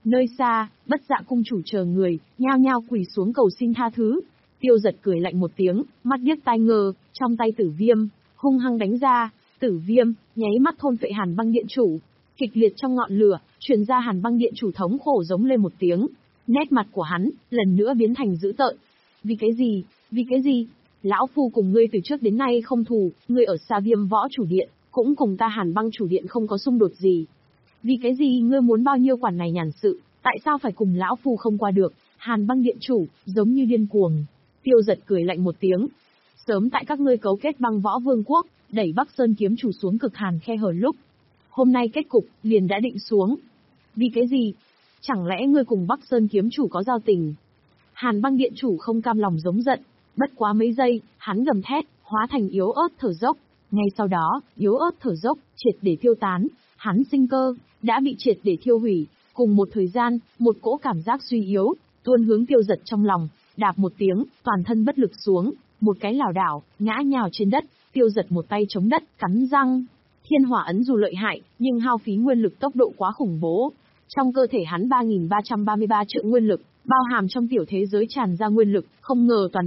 Nơi xa, Bất Dạ cung chủ chờ người, nhao nhao quỳ xuống cầu xin tha thứ. Tiêu Giật cười lạnh một tiếng, mắt điếc tai ngơ, trong tay Tử Viêm hung hăng đánh ra. Tử Viêm nháy mắt thôn phệ Hàn Băng Điện chủ. Kịch liệt trong ngọn lửa, truyền ra Hàn Băng Điện chủ thống khổ giống lên một tiếng. Nét mặt của hắn lần nữa biến thành dữ tợn. Vì cái gì? Vì cái gì? Lão phu cùng ngươi từ trước đến nay không thù, ngươi ở Sa Viêm Võ chủ điện, cũng cùng ta Hàn Băng chủ điện không có xung đột gì. Vì cái gì ngươi muốn bao nhiêu quản này nhàn sự, tại sao phải cùng lão phu không qua được? Hàn Băng Điện chủ giống như điên cuồng. Tiêu Giật cười lạnh một tiếng. Sớm tại các ngươi cấu kết Băng Võ Vương quốc, đẩy Bắc Sơn kiếm chủ xuống cực hàn khe hở lúc, hôm nay kết cục liền đã định xuống. Vì cái gì? Chẳng lẽ ngươi cùng Bắc Sơn kiếm chủ có giao tình? Hàn Băng Điện chủ không cam lòng giống giận, bất quá mấy giây, hắn gầm thét, hóa thành yếu ớt thở dốc. Ngay sau đó, yếu ớt thở dốc triệt để tiêu tán, hắn sinh cơ đã bị triệt để thiêu hủy. Cùng một thời gian, một cỗ cảm giác suy yếu tuôn hướng Tiêu Giật trong lòng, đạp một tiếng, toàn thân bất lực xuống, một cái lảo đảo, ngã nhào trên đất. Tiêu Giật một tay chống đất, cắn răng. Thiên hỏa ấn dù lợi hại, nhưng hao phí nguyên lực tốc độ quá khủng bố. Trong cơ thể hắn ba nghìn ba trăm ba mươi ba triệu nguyên lực, bao hàm trong tiểu thế giới tràn ra nguyên lực, không ngờ toàn